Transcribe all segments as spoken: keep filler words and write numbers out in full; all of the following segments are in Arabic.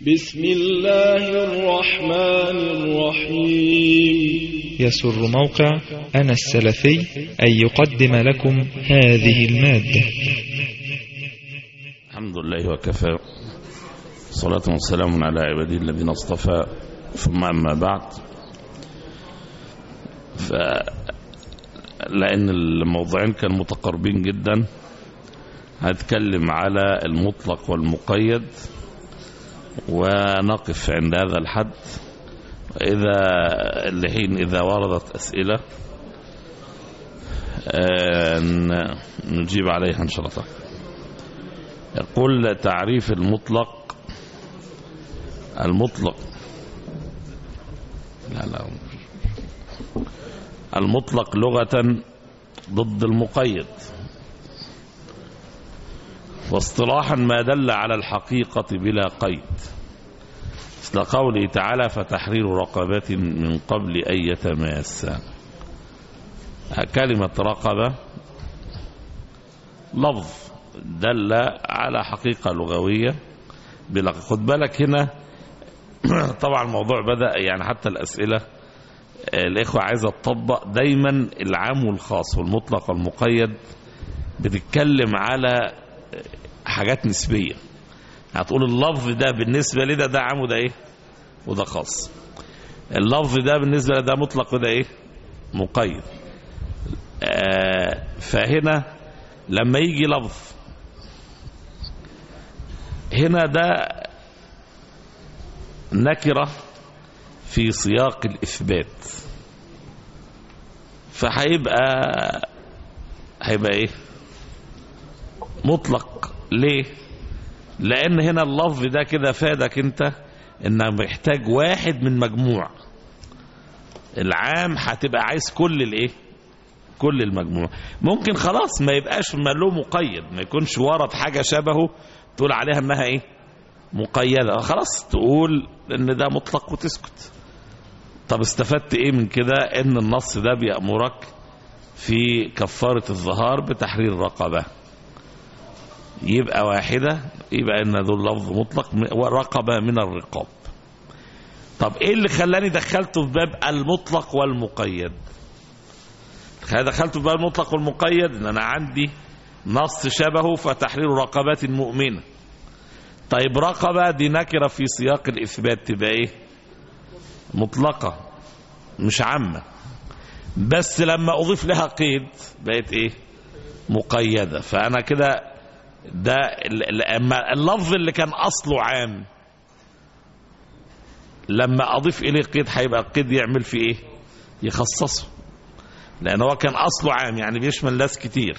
بسم الله الرحمن الرحيم. يسر موقع أنا السلفي أن يقدم لكم هذه المادة. الحمد لله وكفى، صلاة وسلام على عباده الذين اصطفى، ثم أما بعد، ف... لأن الموضوعين كانوا متقاربين جدا، هتكلم على المطلق والمقيد ونقف عند هذا الحد. إذا لحين إذا وردت أسئلة نجيب عليها إن شاء الله. يقول تعريف المطلق. المطلق لا لا المطلق لغة ضد المقيد، واصطلاحا ما دل على الحقيقة بلا قيد، مثل قوله تعالى فتحرير رقبة من قبل أن يتماسا. كلمة رقبة لفظ دل على حقيقة لغوية بلا. خد بالك هنا طبعا الموضوع بدأ يعني حتى الأسئلة الإخوة عايزة تطبق دايما العام والخاص والمطلق والمقيد، بتتكلم على حاجات نسبية. هتقول اللفظ ده بالنسبة لي ده ده عام وده ايه وده خاص، اللفظ ده بالنسبة لي ده مطلق وده ايه مقيد. آه فهنا لما يجي لفظ هنا ده نكرة في سياق الإثبات، فهيبقى هيبقى ايه مطلق. ليه؟ لأن هنا اللفظ ده كده فادك انت انه محتاج واحد من مجموع. العام هتبقى عايز كل الايه كل المجموع. ممكن خلاص ما يبقاش له مقيد، ما يكونش ورد حاجة شبهه تقول عليها انها ايه مقيدة، خلاص تقول ان ده مطلق وتسكت. طب استفدت ايه من كده؟ ان النص ده بيأمرك في كفارة الظهار بتحرير رقبة، يبقى واحدة، يبقى ان دول لفظ مطلق ورقبة من الرقاب. طب ايه اللي خلاني دخلته في باب المطلق والمقيد؟ دخلته في باب المطلق والمقيد ان انا عندي نص شبهه فتحرير رقبات مؤمنة. طيب رقبة دي نكرة في سياق الإثبات، تبقى ايه مطلقة مش عامة، بس لما أضيف لها قيد بقت ايه مقيدة. فأنا كده ده اللفظ اللي كان أصله عام لما أضيف إليه قيد هيبقى القيد يعمل فيه ايه يخصصه، لأن هو كان أصله عام يعني بيشمل ناس كتير.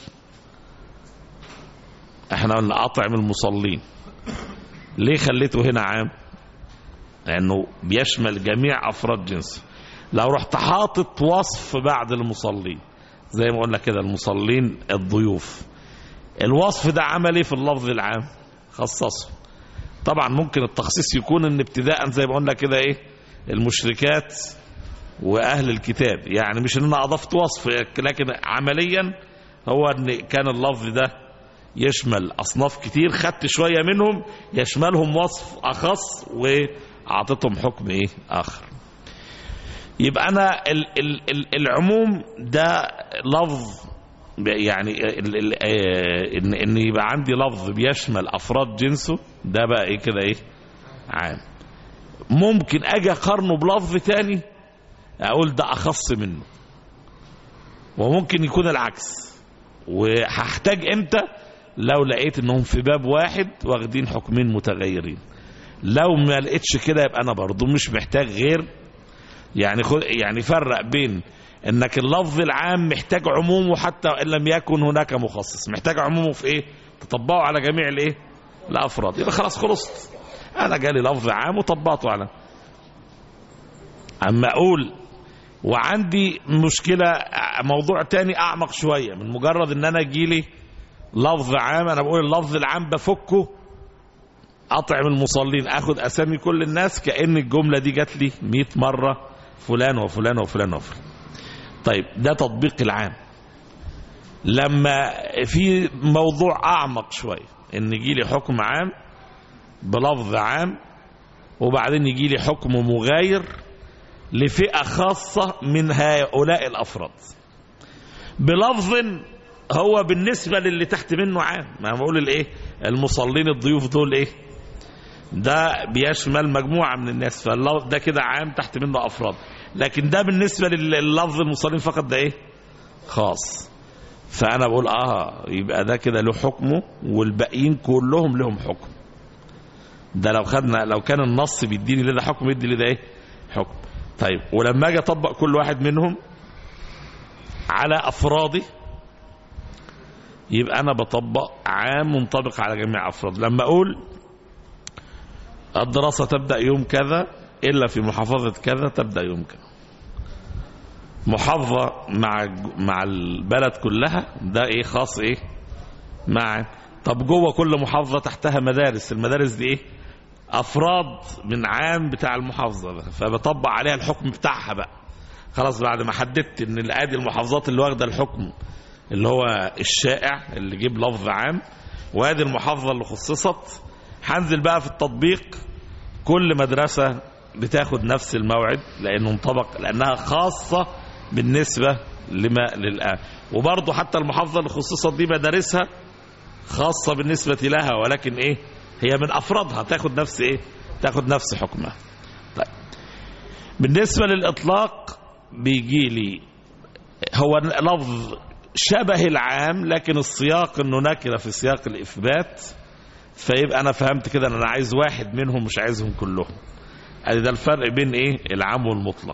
احنا قلنا أطعم المصلين، ليه خليته هنا عام؟ لأنه بيشمل جميع أفراد جنسه. لو رحت حاطط وصف بعد المصلين زي ما قلنا كده المصلين الضيوف، الوصف ده عمل ايه في اللفظ العام؟ خصصه. طبعا ممكن التخصيص يكون ان ابتداء زي ما قلنا كده ايه المشركات واهل الكتاب، يعني مش ان انا اضفت وصف، لكن عمليا هو ان كان اللفظ ده يشمل اصناف كتير، خدت شوية منهم يشملهم وصف اخص واعطيتهم حكم ايه اخر. يبقى انا ال ال ال العموم ده لفظ يعني ان ان يبقى عندي لفظ بيشمل افراد جنسه، ده بقى ايه كده ايه عام. ممكن اجي اقارنه بلفظ تاني اقول ده اخص منه، وممكن يكون العكس. وهحتاج امتى؟ لو لقيت انهم في باب واحد واخدين حكمين متغيرين. لو ما لقيتش كده يبقى انا برضو مش محتاج غير يعني خد يعني فرق بين انك اللفظ العام محتاج عمومه حتى ان لم يكن هناك مخصص، محتاج عمومه في ايه تطبقه على جميع الايه الافراد، يبقى خلاص خلصت، انا جالي لفظ عام وطبقته على. اما اقول وعندي مشكلة موضوع تاني اعمق شوية من مجرد ان انا جيلي لفظ عام، انا بقول اللفظ العام بفكه اطعم المصلين، اخد اسامي كل الناس كأن الجملة دي جات لي مئة مرة فلان وفلان وفلان وفلان. طيب ده تطبيق العام. لما في موضوع اعمق شوية ان يجي لي حكم عام بلفظ عام وبعدين يجي لي حكم مغاير لفئة خاصة من هؤلاء الأفراد بلفظ هو بالنسبة للي تحت منه عام. ما بقول الايه المصلين الضيوف دول ايه ده بيشمل مجموعة من الناس، فده كده عام تحت منه أفراد، لكن ده بالنسبة لللفظ المصلين فقط ده ايه خاص. فأنا بقول اه يبقى ده كده له حكمه والباقيين كلهم لهم حكم. ده لو خدنا لو كان النص بيديني لده حكم يدي لده ايه حكم. طيب ولما اجي اطبق كل واحد منهم على افراده يبقى انا بطبق عام منطبق على جميع افراد. لما اقول الدراسة تبدأ يوم كذا الا في محافظة كذا تبدأ يوم كذا، محافظة مع مع البلد كلها ده ايه خاص ايه مع. طب جوه كل محافظة تحتها مدارس، المدارس دي ايه افراد من عام بتاع المحافظة، فبطبق عليها الحكم بتاعها بقى. خلاص بعد ما حددت ان الادي المحافظات اللي واخده الحكم اللي هو الشائع اللي جيب لفظ عام، وادي المحافظة اللي خصصت، هنزل بقى في التطبيق كل مدرسة بتاخد نفس الموعد لانه منطبق لانها خاصة بالنسبة لما للآن. وبرضه حتى المحافظة اللي خصصت دي مدارسها خاصة بالنسبة لها، ولكن ايه هي من افرادها تاخد نفس ايه تاخد نفس حكمها. طيب بالنسبة للإطلاق بيجي لي هو لفظ شبه العام لكن السياق انه نكرة في سياق الإثبات، فيبقى انا فهمت كده ان انا عايز واحد منهم مش عايزهم كلهم. ادي ده الفرق بين ايه العام والمطلق.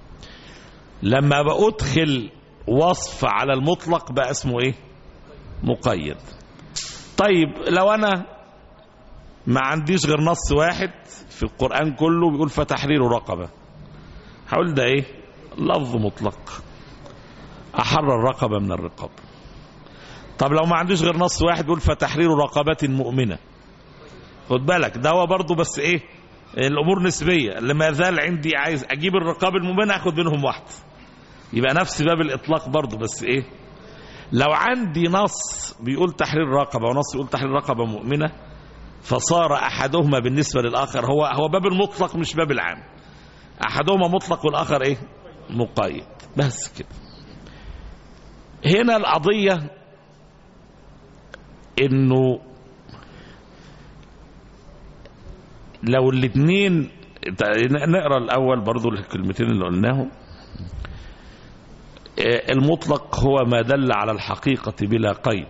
لما بأدخل وصف على المطلق بقى اسمه ايه مقيد. طيب لو انا ما عنديش غير نص واحد في القرآن كله بيقول فتحرير رقبة، هقول ده ايه لفظ مطلق احرر رقبة من الرقاب. طب لو ما عنديش غير نص واحد بيقول فتحرير رقبة مؤمنة، خد بالك ده هو برضو بس ايه الامور نسبية. لما زال عندي عايز اجيب الرقاب المؤمنة اخد منهم واحد، يبقى نفس باب الاطلاق برضو بس ايه لو عندي نص بيقول تحرير رقبة ونص بيقول تحرير رقبة مؤمنة فصار احدهما بالنسبة للاخر هو هو باب المطلق مش باب العام، احدهما مطلق والاخر ايه مقيد بس كده. هنا القضية انه لو الاثنين نقرأ الاول برضو الكلمتين اللي قلناهم. المطلق هو ما دل على الحقيقة بلا قيد،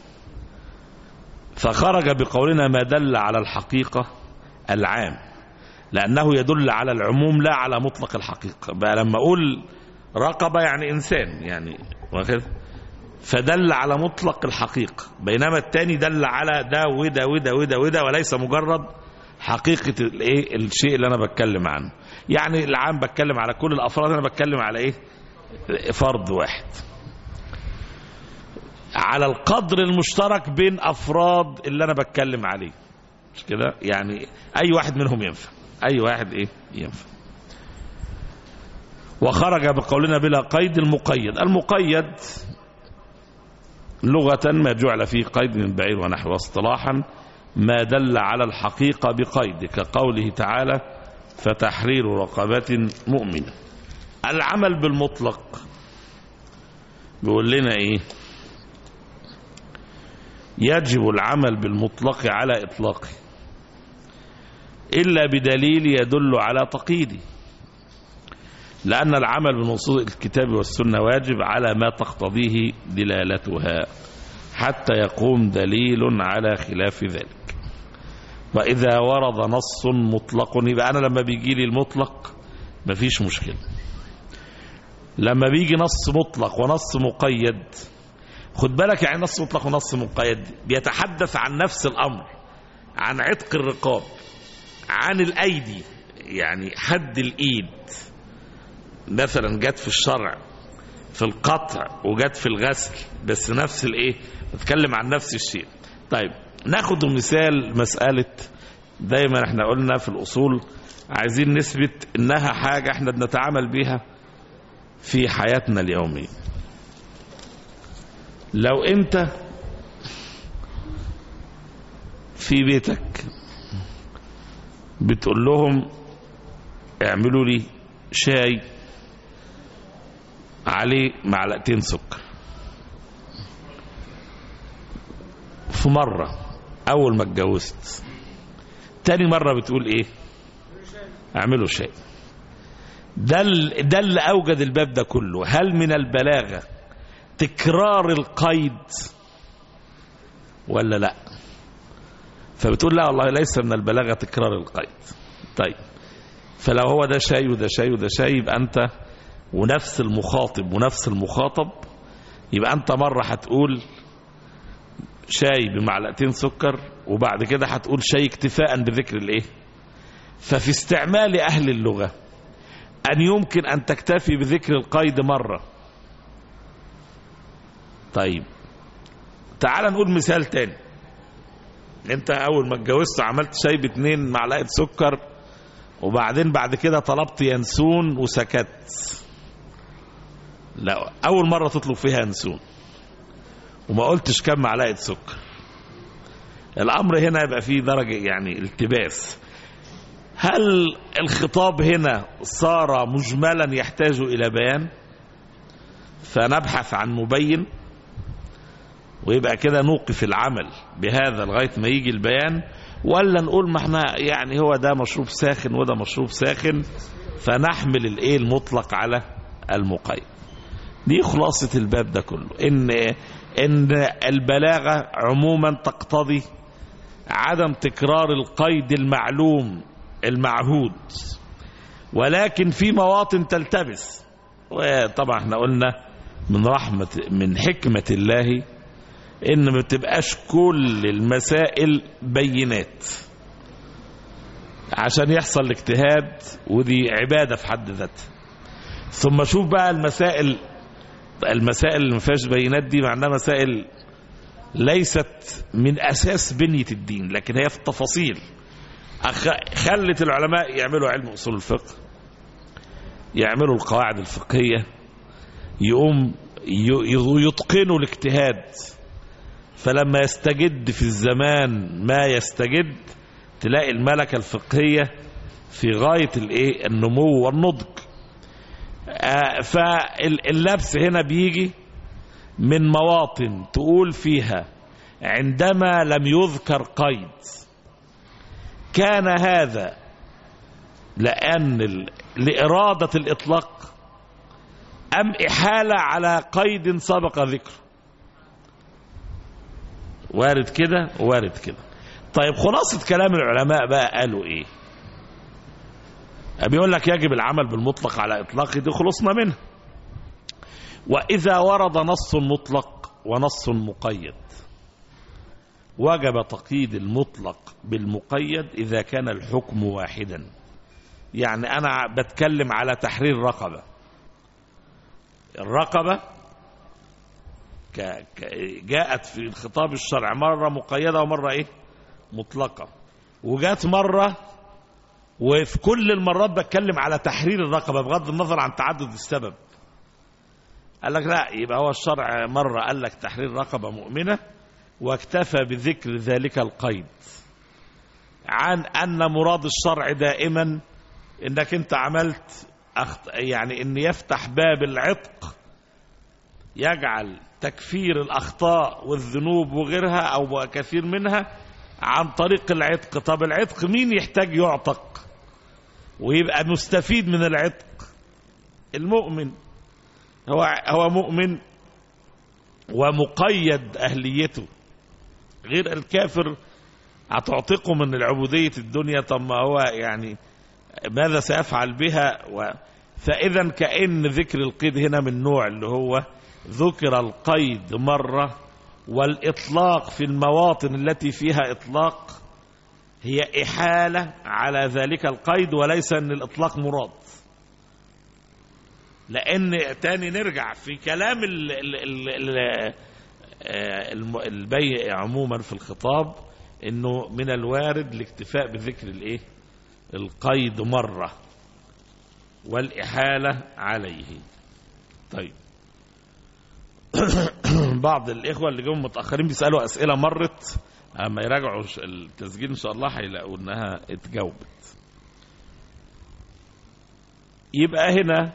فخرج بقولنا ما دل على الحقيقة العام لأنه يدل على العموم لا على مطلق الحقيقة. بقى لما أقول رقبة يعني إنسان يعني فدل على مطلق الحقيقة، بينما الثاني دل على ده وده وده وده وده وليس مجرد حقيقة الايه الشيء اللي أنا بتكلم عنه. يعني العام بتكلم على كل الأفراد، أنا بتكلم على إيه فرد واحد على القدر المشترك بين أفراد اللي أنا بتكلم عليه، مش كده؟ يعني أي واحد منهم ينفع، أي واحد إيه ينفع. وخرج بقولنا بلا قيد. المقيد المقيد لغة ما جعل فيه قيد من بعير ونحو، اصطلاحا ما دل على الحقيقة بقيد كقوله تعالى فتحرير رقبة مؤمنة. العمل بالمطلق بيقول لنا ايه يجب العمل بالمطلق على اطلاقه الا بدليل يدل على تقييده، لان العمل بنصوص الكتاب والسنة واجب على ما تقتضيه دلالتها حتى يقوم دليل على خلاف ذلك. واذا ورد نص مطلق يبقى انا لما بيجي لي المطلق مفيش مشكلة. لما بيجي نص مطلق ونص مقيد، خد بالك يعني نص مطلق ونص مقيد بيتحدث عن نفس الأمر، عن عتق الرقاب، عن الأيدي، يعني حد الإيد مثلا جت في الشرع في القطع وجت في الغسل، بس نفس الإيه بتكلم عن نفس الشيء. طيب ناخد مثال مسألة دايما احنا قلنا في الأصول عايزين نثبت إنها حاجة احنا بنتعامل بيها في حياتنا اليومية. لو انت في بيتك بتقول لهم اعملوا لي شاي عليه معلقتين سكر. في مرة أول ما اتجوزت، تاني مرة بتقول إيه؟ اعملوا شاي. ده ده اللي أوجد الباب ده كله. هل من البلاغة تكرار القيد ولا لا؟ فبتقول لا والله ليس من البلاغة تكرار القيد. طيب فلو هو ده شاي وده شاي وده شاي، يبقى أنت ونفس المخاطب ونفس المخاطب، يبقى أنت مرة هتقول شاي بمعلقتين سكر، وبعد كده هتقول شاي اكتفاء بذكر الايه. ففي استعمال أهل اللغة أن يمكن أن تكتفي بذكر القيد مرة. طيب تعال نقول مثال تاني. انت اول ما اتجوزت عملت شاي باتنين معلقة سكر، وبعدين بعد كده طلبت ينسون وسكت. لا، اول مرة تطلب فيها ينسون وما قلتش كم معلقة سكر، الامر هنا يبقى فيه درجة يعني التباس. هل الخطاب هنا صار مجملا يحتاج الى بيان فنبحث عن مبين، ويبقى كده نوقف العمل بهذا لغاية ما يجي البيان، ولا نقول ما احنا يعني هو ده مشروب ساخن وده مشروب ساخن فنحمل الايه المطلق على المقيد؟ دي خلاصة الباب ده كله، ان ان البلاغة عموما تقتضي عدم تكرار القيد المعلوم المعهود، ولكن في مواطن تلتبس. وطبعا احنا قلنا من رحمة من حكمة الله ان ما تبقاش كل المسائل بينات عشان يحصل الاجتهاد، ودي عبادة في حد ذاتها. ثم شوف بقى المسائل المسائل اللي ما فيهاش بينات دي معناها مسائل ليست من اساس بنية الدين، لكن هي في التفاصيل. خلت العلماء يعملوا علم اصول الفقه، يعملوا القواعد الفقهية، يقوم يتقنوا الاجتهاد. فلما يستجد في الزمان ما يستجد، تلاقي الملكة الفقهية في غاية الايه النمو والنضج. آه فاللبس هنا بيجي من مواطن تقول فيها عندما لم يذكر قيد كان هذا لأن لإرادة الإطلاق أم إحالة على قيد سبق ذكره. وارد كده وارد كده. طيب خلاصة كلام العلماء بقى قالوا ايه؟ بيقول لك يجب العمل بالمطلق على إطلاقه، دي خلصنا منه. وإذا ورد نص مطلق ونص مقيد وجب تقييد المطلق بالمقيد إذا كان الحكم واحدا. يعني أنا بتكلم على تحرير رقبة، الرقبة جاءت في الخطاب الشرعي مرة مقيدة ومرة ايه مطلقة، وجات مرة وفي كل المرات بتكلم على تحرير الرقبة بغض النظر عن تعدد السبب. قال لك لا، يبقى هو الشرع مرة قال لك تحرير رقبة مؤمنة واكتفى بذكر ذلك القيد، عن أن مراد الشرع دائما انك انت عملت يعني ان يفتح باب العتق، يجعل تكفير الأخطاء والذنوب وغيرها أو كثير منها عن طريق العتق. طب العتق مين يحتاج يعتق ويبقى مستفيد من العتق؟ المؤمن. هو هو مؤمن ومقيد أهليته، غير الكافر هتعتقه من العبودية الدنيا. طب ما هو يعني ماذا سيفعل بها؟ و فإذا كأن ذكر القيد هنا من نوع اللي هو ذكر القيد مرة، والإطلاق في المواطن التي فيها إطلاق هي إحالة على ذلك القيد، وليس أن الإطلاق مراد. لأن تاني نرجع في كلام البيع عموما في الخطاب أنه من الوارد الاكتفاء بذكر الإيه القيد مرة والإحالة عليه. طيب بعض الإخوة اللي جم متأخرين بيسألوا أسئلة مرت، أما يراجعوا التسجيل إن شاء الله هيلاقوا إنها اتجاوبت. يبقى هنا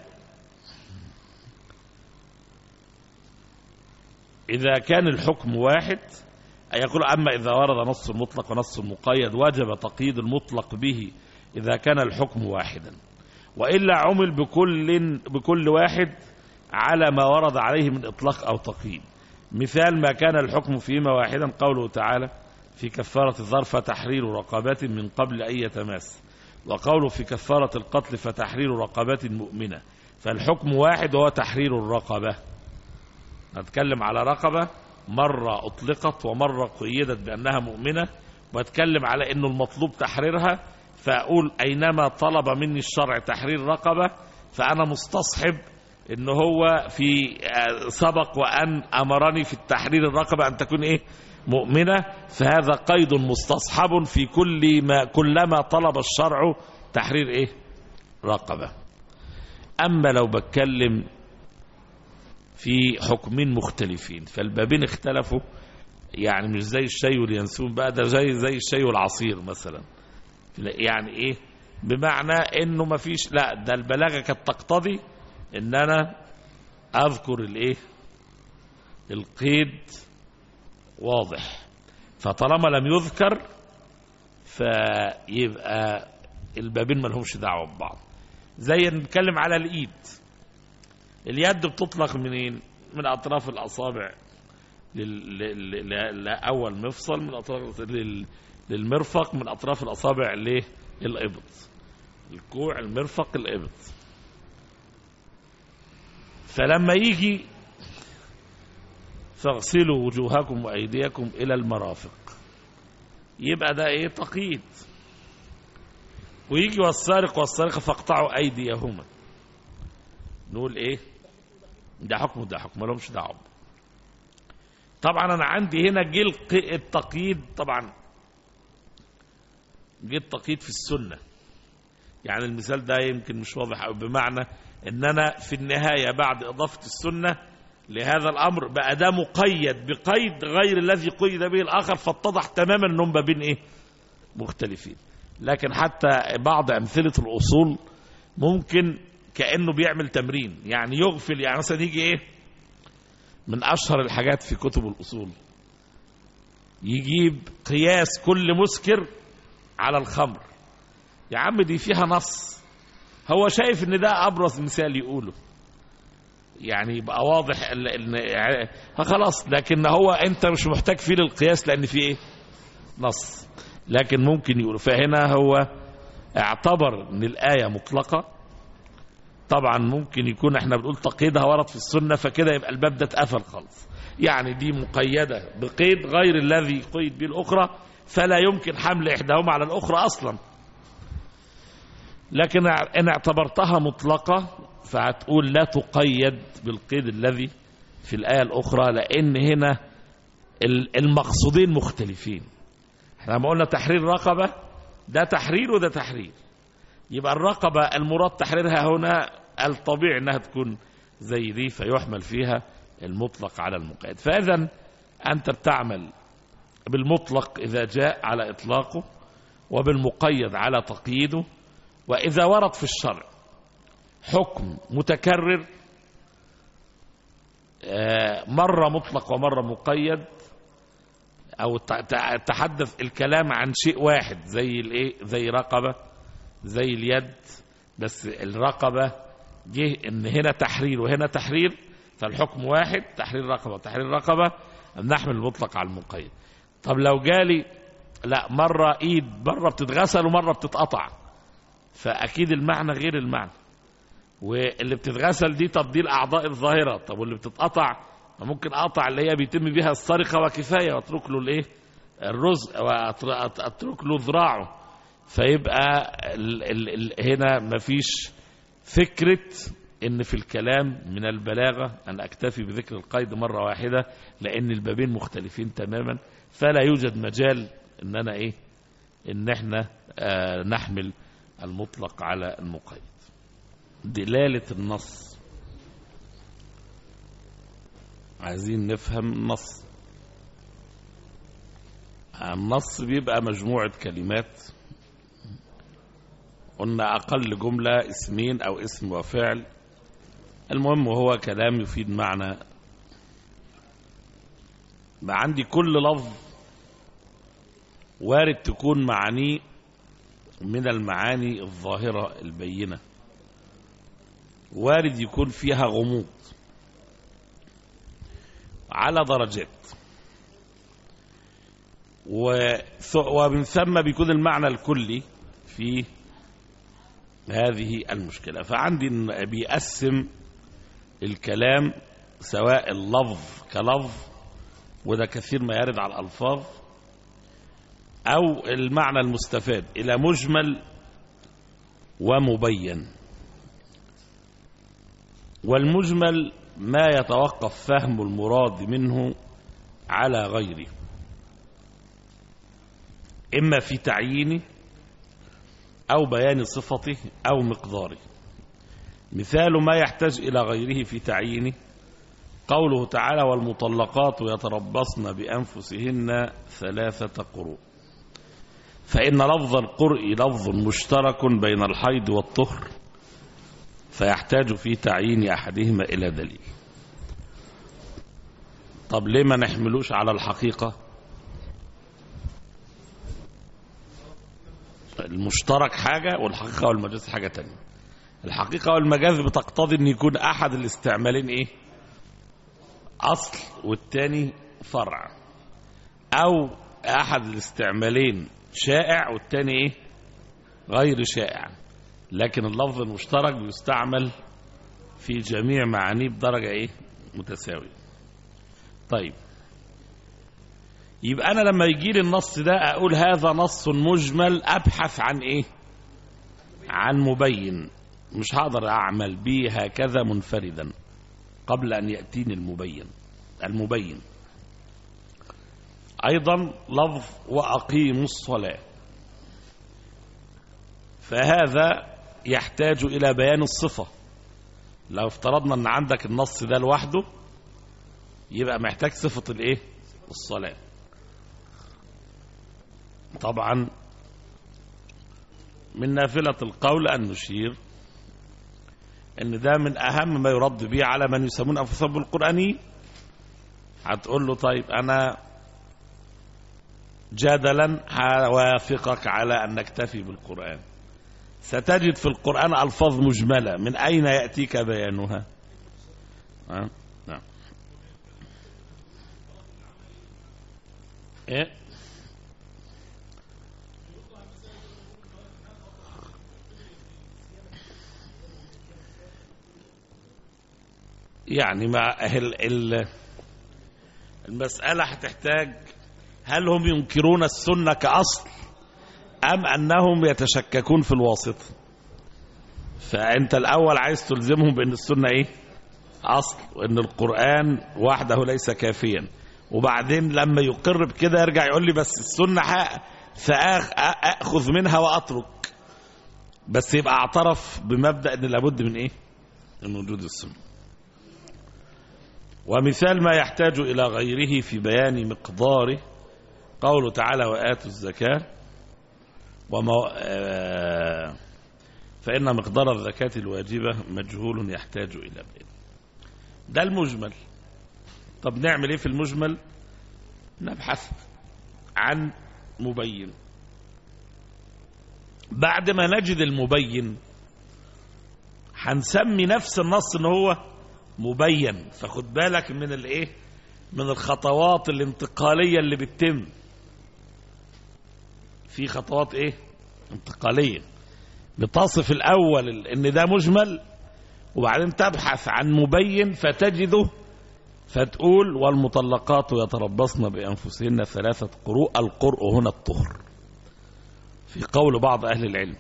إذا كان الحكم واحد يقول أما إذا ورد نص المطلق ونص المقيد وجب تقييد المطلق به إذا كان الحكم واحدا، وإلا عمل بكل, بكل واحد على ما ورد عليه من إطلاق أو تقييد. مثال ما كان الحكم فيما واحدا قوله تعالى في كفارة الظرف فتحرير رقبات من قبل أن يتماس، وقوله في كفارة القتل فتحرير رقبات مؤمنة، فالحكم واحد وهو تحرير الرقبة. نتكلم على رقبة مرة أطلقت ومرة قيدت بأنها مؤمنة، واتكلم على أنه المطلوب تحريرها، فأقول أينما طلب مني الشرع تحرير رقبة فأنا مستصحب أنه هو في سبق وأن أمرني في التحرير الرقبة أن تكون إيه مؤمنة، فهذا قيد مستصحب في كل ما كلما طلب الشرع تحرير إيه رقبة. أما لو بتكلم في حكمين مختلفين فالبابين اختلفوا، يعني مش زي الشاي واليانسون بقى، ده زي زي الشاي والعصير مثلا، يعني ايه بمعنى انه ما فيش، لا ده البلاغه كانت تقتضي ان انا اذكر الايه القيد واضح، فطالما لم يذكر فيبقى البابين ما لهمش دعوه ببعض. زي نتكلم على الايد، اليد بتطلق منين؟ من اطراف الاصابع لاول مفصل، من اطراف للمرفق، من اطراف الاصابع للابط، الكوع المرفق الابط. فلما يجي فاغسلوا وجوهكم وايديكم الى المرافق، يبقى ده ايه تقييد. ويجي والسارق والسارقه فاقطعوا ايديهما، نقول ايه ده حكم وده حكم، مالهمش دعوه. طبعا انا عندي هنا جه التقييد، طبعا جه التقييد في السنه، يعني المثال ده يمكن مش واضح أو بمعنى ان انا في النهايه بعد اضافه السنه لهذا الامر بقى ده مقيد بقيد غير الذي قيد به الاخر، فاتضح تماما انهم ما بين ايه مختلفين. لكن حتى بعض امثله الاصول ممكن كأنه بيعمل تمرين، يعني يغفل، يعني مثلا يجي ايه من اشهر الحاجات في كتب الاصول يجيب قياس كل مسكر على الخمر. يا عم دي فيها نص، هو شايف ان ده ابرز مثال يقوله، يعني يبقى واضح ان خلاص، لكن هو انت مش محتاج فيه للقياس لان فيه ايه نص، لكن ممكن يقول. فهنا هو اعتبر ان الايه مطلقه، طبعا ممكن يكون احنا بنقول تقييدها ورد في السنه، فكده يبقى الباب ده اتقفل خالص، يعني دي مقيده بقيد غير الذي قيد به الاخرى، فلا يمكن حمل احداهما على الاخرى اصلا. لكن ان اعتبرتها مطلقه فهتقول لا تقيد بالقيد الذي في الايه الاخرى، لان هنا المقصودين مختلفين. احنا لما قلنا تحرير رقبه ده تحرير وده تحرير، يبقى الرقبه المراد تحريرها هنا الطبيعي انها تكون زي دي، فيحمل فيها المطلق على المقيد. فاذا انت بتعمل بالمطلق اذا جاء على اطلاقه، وبالمقيد على تقييده. واذا ورد في الشرع حكم متكرر مره مطلق ومره مقيد، او تحدث الكلام عن شيء واحد زي الايه زي رقبه زي اليد، بس الرقبه جه ان هنا تحرير وهنا تحرير، فالحكم واحد تحرير رقبه وتحرير رقبه، نحمل المطلق على المقيد. طب لو جالي لا مره ايد مره بتتغسل ومره بتتقطع، فاكيد المعنى غير المعنى. واللي بتتغسل دي طب دي الاعضاء الظاهره، طب واللي بتتقطع ممكن اقطع اللي هي بيتم بها السرقه وكفايه، واترك له الايه الرزق واترك له ذراعه. فيبقى ال ال ال هنا مفيش فكره ان في الكلام من البلاغه ان اكتفي بذكر القيد مره واحده، لان البابين مختلفين تماما، فلا يوجد مجال ان انا ايه ان احنا آه نحمل المطلق على المقيد. دلالة النص، عايزين نفهم النص. النص بيبقى مجموعة كلمات قلنا أقل جملة اسمين أو اسم وفعل، المهم هو كلام يفيد معنى. ما عندي كل لفظ وارد تكون معانيه من المعاني الظاهرة البينة، وارد يكون فيها غموض على درجات، ومن ثم بيكون المعنى الكلي في هذه المشكلة. فعندي بيقسم الكلام سواء اللفظ كلفظ، وده كثير ما يرد على الألفاظ، أو المعنى المستفاد إلى مجمل ومبين. والمجمل ما يتوقف فهم المراد منه على غيره، إما في تعيينه أو بيان صفته أو مقداره. مثال ما يحتاج إلى غيره في تعيينه قوله تعالى: والمطلقات يتربصن بأنفسهن ثلاثة قروء، فإن لفظ القرء لفظ مشترك بين الحيض والطهر، فيحتاج في تعيين أحدهما إلى دليل. طب ليه ما نحملوش على الحقيقة؟ المشترك حاجة والحقيقة والمجاز حاجة تانية. الحقيقة والمجاز بتقتضي أن يكون أحد الاستعمالين إيه؟ أصل والتاني فرع، أو أحد الاستعمالين شائع والتاني إيه؟ غير شائع. لكن اللفظ المشترك بيستعمل في جميع معانيه بدرجة إيه؟ متساوية. طيب، يبقى أنا لما يجي لي النص ده أقول هذا نص مجمل، أبحث عن إيه؟ عن مبين. مش هقدر أعمل به هكذا منفردا قبل أن يأتيني المبين. المبين أيضا لفظ وأقيموا الصلاة، فهذا يحتاج إلى بيان الصفة. لو افترضنا أن عندك النص ده لوحده يبقى محتاج صفة الإيه؟ الصلاة. طبعا من نافلة القول أن نشير أن ده من أهم ما يرد به على من يسمون أنفسهم بالقرآنيين. هتقول له طيب أنا جدلا هوافقك على أن نكتفي بالقرآن، ستجد في القرآن ألفاظ مجملة، من أين يأتيك بيانها؟ أه؟ نعم. إيه؟ يعني مع أهل المسألة هتحتاج هل هم ينكرون السنة كأصل أم أنهم يتشككون في الواسطة. فأنت الأول عايز تلزمهم بأن السنة إيه؟ أصل، وأن القرآن وحده ليس كافيا، وبعدين لما يقر بكده يرجع يقول لي بس السنة سأخذ منها وأترك، بس يبقى اعترف بمبدأ أن لابد من إيه؟ من وجود السنة. ومثال ما يحتاج إلى غيره في بيان مقداره قوله تعالى: وآتوا الزكاة وما آه فإن مقدار الزكاة الواجبة مجهول يحتاج إلى بيان. ده المجمل. طب نعمل إيه في المجمل؟ نبحث عن مبين. بعد ما نجد المبين هنسمي نفس النص إن هو مبين. فخد بالك من الايه؟ من الخطوات الانتقالية اللي بتتم. في خطوات ايه؟ انتقالية. بتصف الاول ان ده مجمل، وبعدين تبحث عن مبين فتجده، فتقول: والمطلقات يتربصن بأنفسهن ثلاثة قروء. القرء هنا الطهر في قول بعض أهل العلم،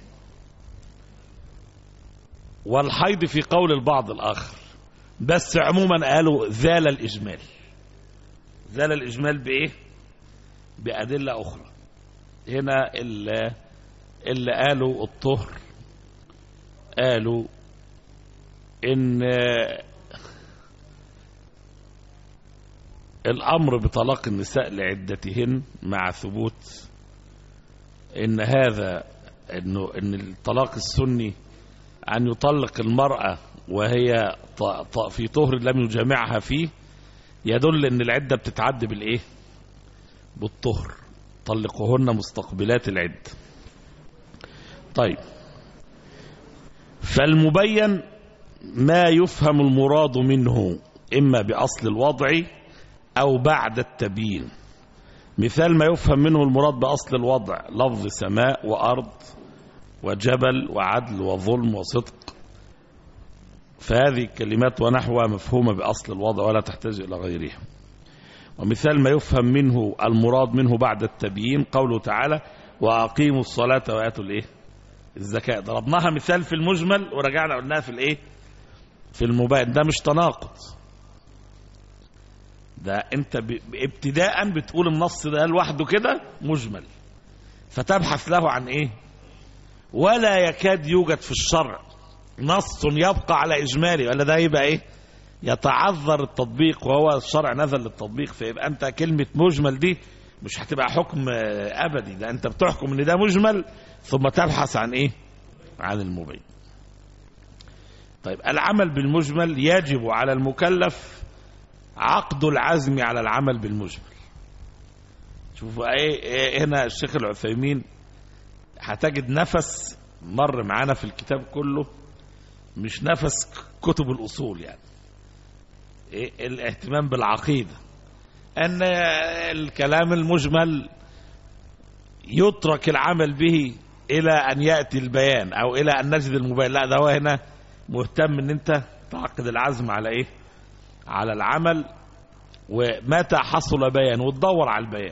والحيض في قول البعض الآخر. بس عموما قالوا زال الإجمال. زال الإجمال بإيه؟ بأدلة أخرى. هنا اللي, اللي قالوا الطهر قالوا إن الأمر بطلاق النساء لعدتهن مع ثبوت إن هذا انه ان الطلاق السني ان يطلق المرأة وهي في طهر لم يجامعها فيه يدل ان العدة بتتعد بالايه؟ بالطهر. طلقوهن مستقبلات العدة. طيب، فالمبين ما يفهم المراد منه إما بأصل الوضع أو بعد التبيين. مثال ما يفهم منه المراد بأصل الوضع: لفظ سماء وأرض وجبل وعدل وظلم وصدق، فهذه الكلمات ونحوها مفهومة بأصل الوضع ولا تحتاج إلى غيرها. ومثال ما يفهم منه المراد منه بعد التبيين قوله تعالى: وأقيموا الصلاة وآتوا الإيه؟ الزكاة. ضربناها مثال في المجمل ورجعنا قلناها في الإيه؟ في المبين. ده مش تناقض، ده أنت ابتداء بتقول النص ده لوحده كده مجمل، فتبحث له عن إيه؟ ولا يكاد يوجد في الشرع نص يبقى على إجمالي، ولا ده يبقى إيه؟ يتعذر التطبيق، وهو الشرع نزل للتطبيق. فيبقى أنت كلمة مجمل دي مش هتبقى حكم أبدي، ده أنت بتحكم إن ده مجمل ثم تبحث عن إيه؟ عن المبين. طيب، العمل بالمجمل يجب على المكلف عقد العزم على العمل بالمجمل. شوفوا ايه هنا الشيخ العثيمين هتجد نفس مر معانا في الكتاب كله، مش نفس كتب الأصول يعني. إيه الاهتمام بالعقيدة، أن الكلام المجمل يترك العمل به إلى أن يأتي البيان أو إلى أن نجد المبين. لا، ده هو هنا مهتم أن أنت تعقد العزم على إيه؟ على العمل، ومتى حصل بيان وتدور على البيان.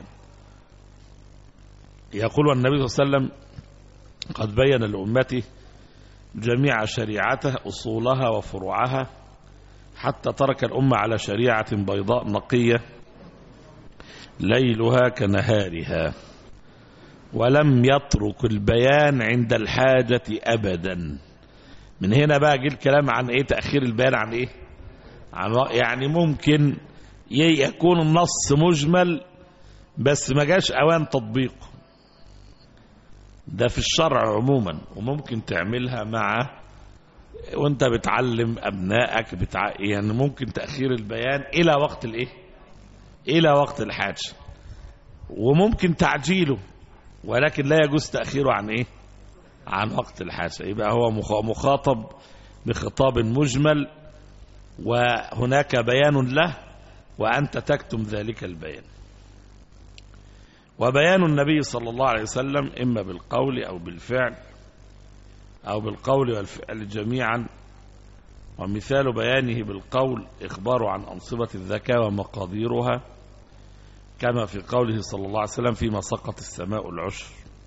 يقول النبي صلى الله عليه وسلم: قد بين لأمته جميع شريعته أصولها وفروعها حتى ترك الأمة على شريعة بيضاء نقية ليلها كنهارها، ولم يترك البيان عند الحاجة أبدا. من هنا بقى جه الكلام عن إيه؟ تأخير البيان عن إيه؟ عن يعني ممكن يكون النص مجمل بس ما جاش أوان تطبيقه، ده في الشرع عموما، وممكن تعملها مع وانت بتعلم أبنائك بتع... يعني ممكن تأخير البيان إلى وقت الإيه؟ إلى وقت الحاجة، وممكن تعجيله، ولكن لا يجوز تأخيره عن إيه؟ عن وقت الحاجة. يبقى هو مخاطب بخطاب مجمل وهناك بيان له وأنت تكتم ذلك البيان. وبيان النبي صلى الله عليه وسلم إما بالقول أو بالفعل أو بالقول والفعل جميعا. ومثال بيانه بالقول إخباره عن أنصبة الزكاة ومقاديرها، كما في قوله صلى الله عليه وسلم: فيما سقط السماء العشر،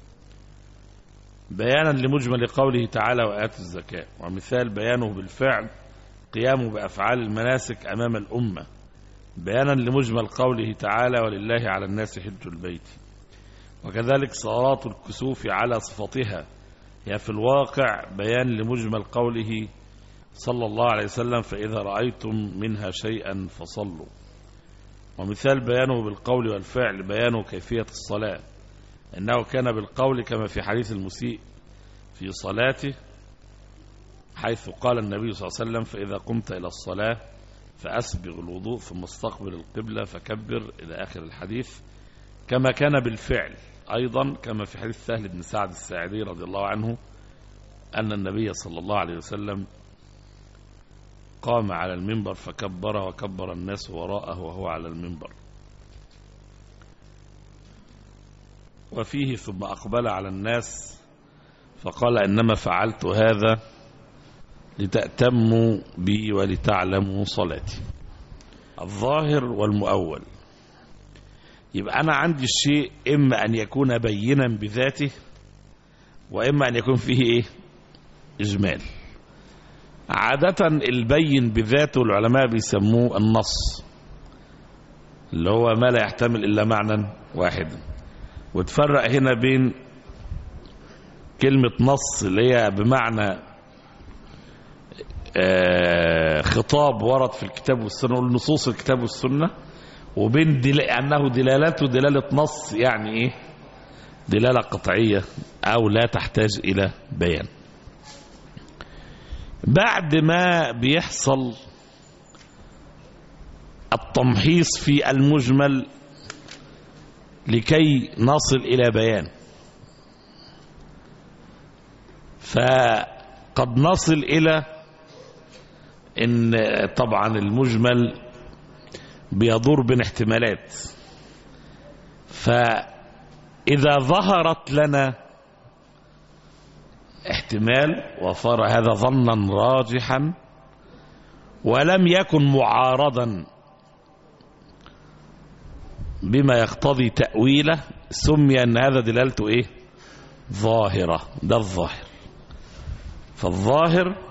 بيانا لمجمل قوله تعالى: وآتوا الزكاة. ومثال بيانه بالفعل قيامه بأفعال المناسك أمام الأمة، بيانا لمجمل قوله تعالى: ولله على الناس حج البيت. وكذلك صلاة الكسوف على صفتها هي في الواقع بيان لمجمل قوله صلى الله عليه وسلم: فإذا رأيتم منها شيئا فصلوا. ومثال بيانه بالقول والفعل بيانه كيفية الصلاة، إنه كان بالقول كما في حديث المسيء في صلاته، حيث قال النبي صلى الله عليه وسلم: فإذا قمت إلى الصلاة فأسبغ الوضوء ثم استقبل القبلة فكبر، إلى آخر الحديث. كما كان بالفعل أيضا كما في حديث سهل بن سعد الساعدي رضي الله عنه أن النبي صلى الله عليه وسلم قام على المنبر فكبر وكبر الناس وراءه وهو على المنبر. وفيه: ثم أقبل على الناس فقال: إنما فعلت هذا لتأتموا بي ولتعلموا صلاتي. الظاهر والمؤول. يبقى أنا عندي الشيء إما أن يكون بينا بذاته وإما أن يكون فيه إيه؟ إجمال. عادة البين بذاته العلماء بيسموه النص، اللي هو ما لا يحتمل إلا معنى واحدا. وتفرق هنا بين كلمة نص اللي هي بمعنى آه خطاب ورد في الكتاب والسنة والنصوص الكتاب والسنة، وبين دل... أنه دلالته دلالة نص، يعني إيه؟ دلالة قطعية أو لا تحتاج إلى بيان. بعد ما بيحصل التمحيص في المجمل لكي نصل إلى بيان، فقد نصل إلى إن طبعا المجمل بيدور بين احتمالات، فإذا ظهرت لنا احتمال وصار هذا ظنا راجحا ولم يكن معارضا بما يقتضي تأويله، سمي أن هذا دلالته إيه؟ ظاهرة. ده الظاهر. فالظاهر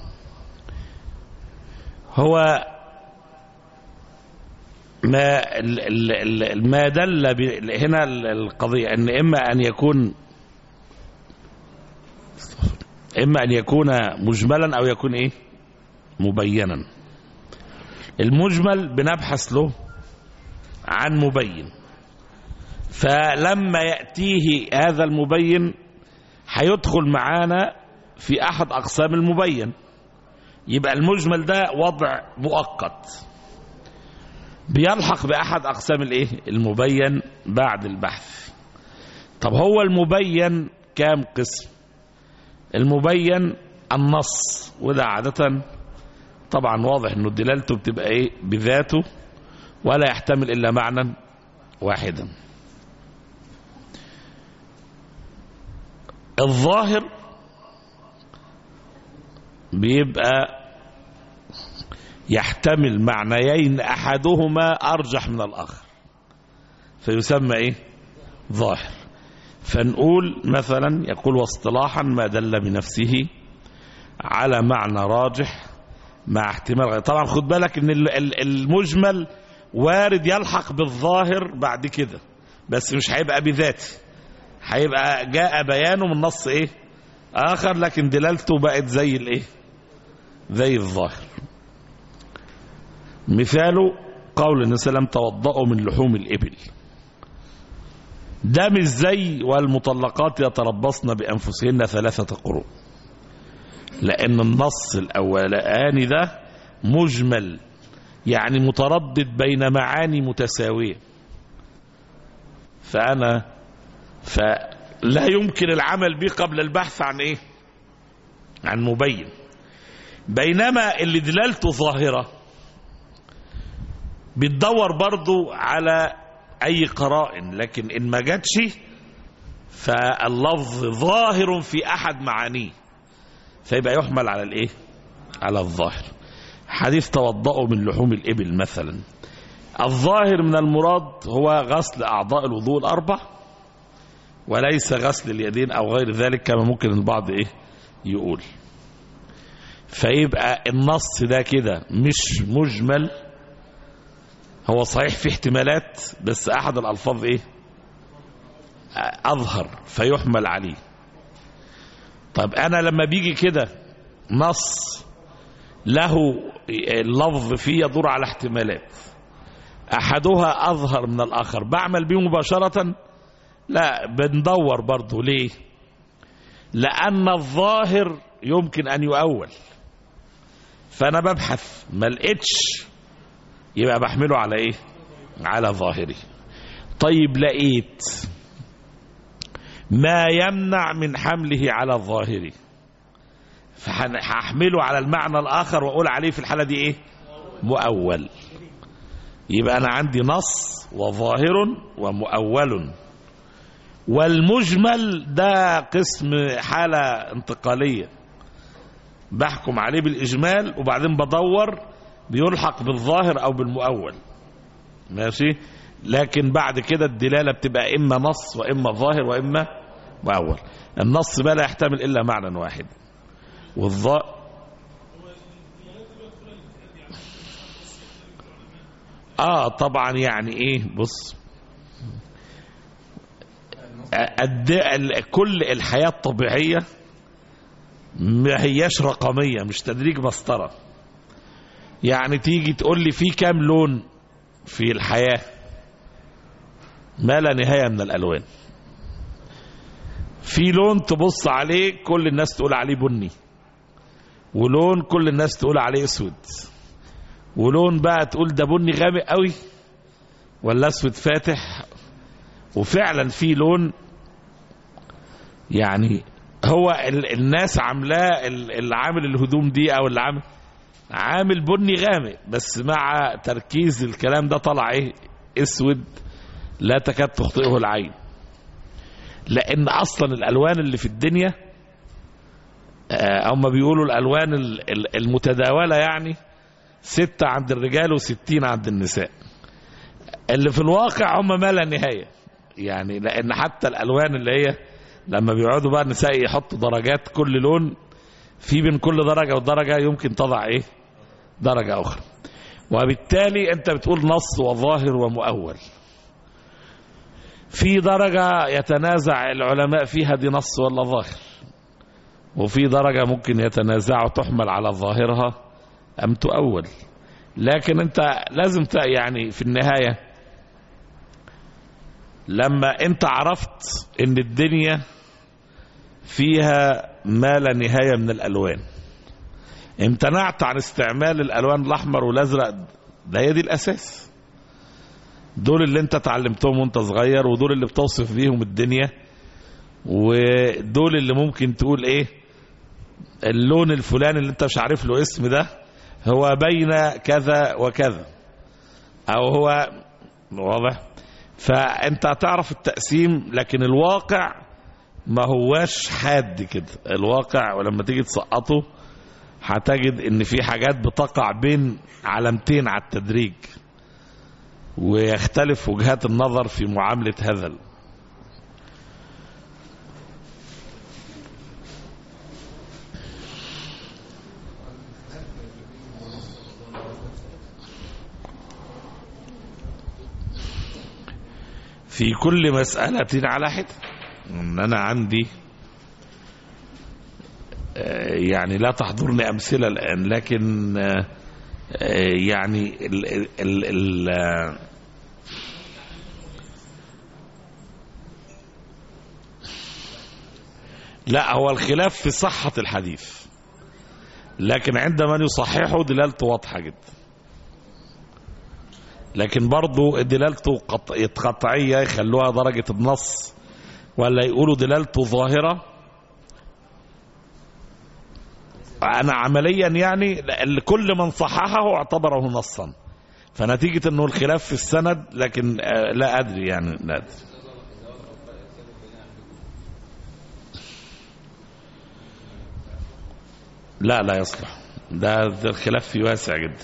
هو ما ما دل هنا القضية أن إما أن يكون إما أن يكون مجملا أو يكون إيه؟ مبينا. المجمل بنبحث له عن مبين، فلما يأتيه هذا المبين هيدخل معانا في أحد أقسام المبين، يبقى المجمل ده وضع مؤقت بيلحق بأحد أقسام الإيه؟ المبين بعد البحث. طب هو المبين كام قسم؟ المبين النص، وده عادة طبعا واضح انه دلالته بتبقى ايه؟ بذاته ولا يحتمل الا معنى واحدا. الظاهر بيبقى يحتمل معنيين احدهما ارجح من الاخر فيسمى ايه؟ ظاهر. فنقول مثلا يقول واصطلاحا ما دل بنفسه على معنى راجح مع احتمال غير. طبعا خد بالك ان المجمل وارد يلحق بالظاهر بعد كده، بس مش هيبقى بذاته، هيبقى جاء بيانه من نص ايه اخر، لكن دلالته بقت زي الايه؟ زي الظاهر. مثاله قول النبي صلى الله عليه وسلم توضؤوا من لحوم الإبل. ده مش زي والمطلقات يتربصن بأنفسهن ثلاثة قروء، لأن النص الأولاني ده مجمل، يعني متردد بين معاني متساوية، فأنا فلا يمكن العمل به قبل البحث عن إيه؟ عن مبين. بينما اللي دلالته ظاهرة بتدور برضو على أي قرائن، لكن إن ما جاتش فاللفظ ظاهر في أحد معانيه فيبقى يحمل على الإيه؟ على الظاهر. حديث توضؤوا من لحوم الإبل مثلا، الظاهر من المراد هو غسل أعضاء الوضوء الأربع وليس غسل اليدين أو غير ذلك كما ممكن البعض إيه؟ يقول. فيبقى النص ده كده مش مجمل، هو صحيح في احتمالات بس أحد الألفاظ إيه؟ أظهر فيحمل عليه. طب أنا لما بيجي كده نص له اللفظ فيه يدور على احتمالات أحدها أظهر من الآخر، بعمل بيه مباشرة؟ لا، بندور برضو. ليه؟ لأن الظاهر يمكن أن يؤول، فأنا ببحث ما لقيتش يبقى بحمله على إيه؟ على ظاهري. طيب لقيت ما يمنع من حمله على الظاهري فهحمله على المعنى الآخر وأقول عليه في الحالة دي إيه؟ مؤول. يبقى أنا عندي نص وظاهر ومؤول، والمجمل ده قسم حالة انتقالية بحكم عليه بالإجمال وبعدين بدور بيلحق بالظاهر أو بالمؤول، ماشي؟ لكن بعد كده الدلالة بتبقى إما نص وإما ظاهر وإما مؤول. النص بقى لا يحتمل إلا معنى واحد، والظاهر آه طبعا يعني إيه؟ بص، كل الحياة الطبيعية ما هياش رقمية، مش تدريج مسطرة. يعني تيجي تقول لي في كام لون في الحياة؟ ما لا نهاية من الألوان. في لون تبص عليه كل الناس تقول عليه بني، ولون كل الناس تقول عليه اسود، ولون بقى تقول ده بني غامق قوي ولا اسود فاتح. وفعلا في لون يعني هو الناس عاملاه، اللي عامل الهدوم دي او اللي عامل عامل بني غامق، بس مع تركيز الكلام ده طلع ايه؟ اسود لا تكاد تخطئه العين. لان اصلا الالوان اللي في الدنيا هم بيقولوا الالوان المتداولة يعني ستة عند الرجال وستين عند النساء، اللي في الواقع هم ما لا نهاية يعني. لان حتى الالوان اللي هي لما بيقعدوا بقى النساء يحطوا درجات كل لون، في بين كل درجة ودرجة يمكن تضع ايه؟ درجة اخرى. وبالتالي انت بتقول نص وظاهر ومؤول. في درجة يتنازع العلماء فيها دي نص ولا ظاهر، وفي درجة ممكن يتنازعوا تحمل على ظاهرها أم تؤول. لكن أنت لازم يعني في النهاية لما أنت عرفت أن الدنيا فيها ما لا نهاية من الألوان، امتنعت عن استعمال الألوان الأحمر والأزرق. ده هي دي الأساس، دول اللي أنت تعلمتهم وأنت صغير، ودول اللي بتوصف بيهم الدنيا، ودول اللي ممكن تقول إيه اللون الفلاني اللي أنت مش عارف له اسم ده هو بين كذا وكذا، أو هو واضح. فأنت هتعرف التقسيم، لكن الواقع ما هواش حاد كده. الواقع ولما تيجي تسقطه هتجد ان في حاجات بتقع بين علامتين على التدريج، ويختلف وجهات النظر في معاملة هذا. في كل مسألة على حد ان انا عندي يعني لا تحضرني أمثلة الآن، لكن يعني ال ال ال لا هو الخلاف في صحة الحديث، لكن عند من يصححه دلالته واضحة جدا. لكن برضو دلالته قطعية يخلوها درجة النص، ولا يقولوا دلالته ظاهرة. أنا عمليا يعني كل من صححه اعتبره نصا، فنتيجة أنه الخلاف في السند، لكن لا أدري يعني لا أدري. لا لا يصلح، ده, ده الخلاف فيه واسع جدا.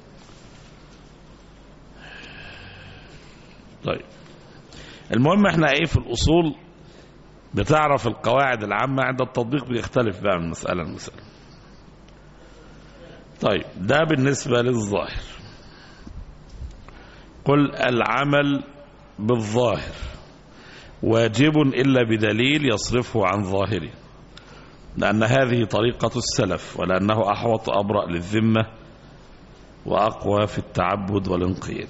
طيب المهم احنا ايه في الأصول بتعرف القواعد العامة، عند التطبيق بيختلف بقى من مسألة لمسألة. طيب ده بالنسبة للظاهر. قل العمل بالظاهر واجب إلا بدليل يصرفه عن ظاهره، لأن هذه طريقة السلف، ولأنه أحوط أبرأ للذمة وأقوى في التعبد والانقياد.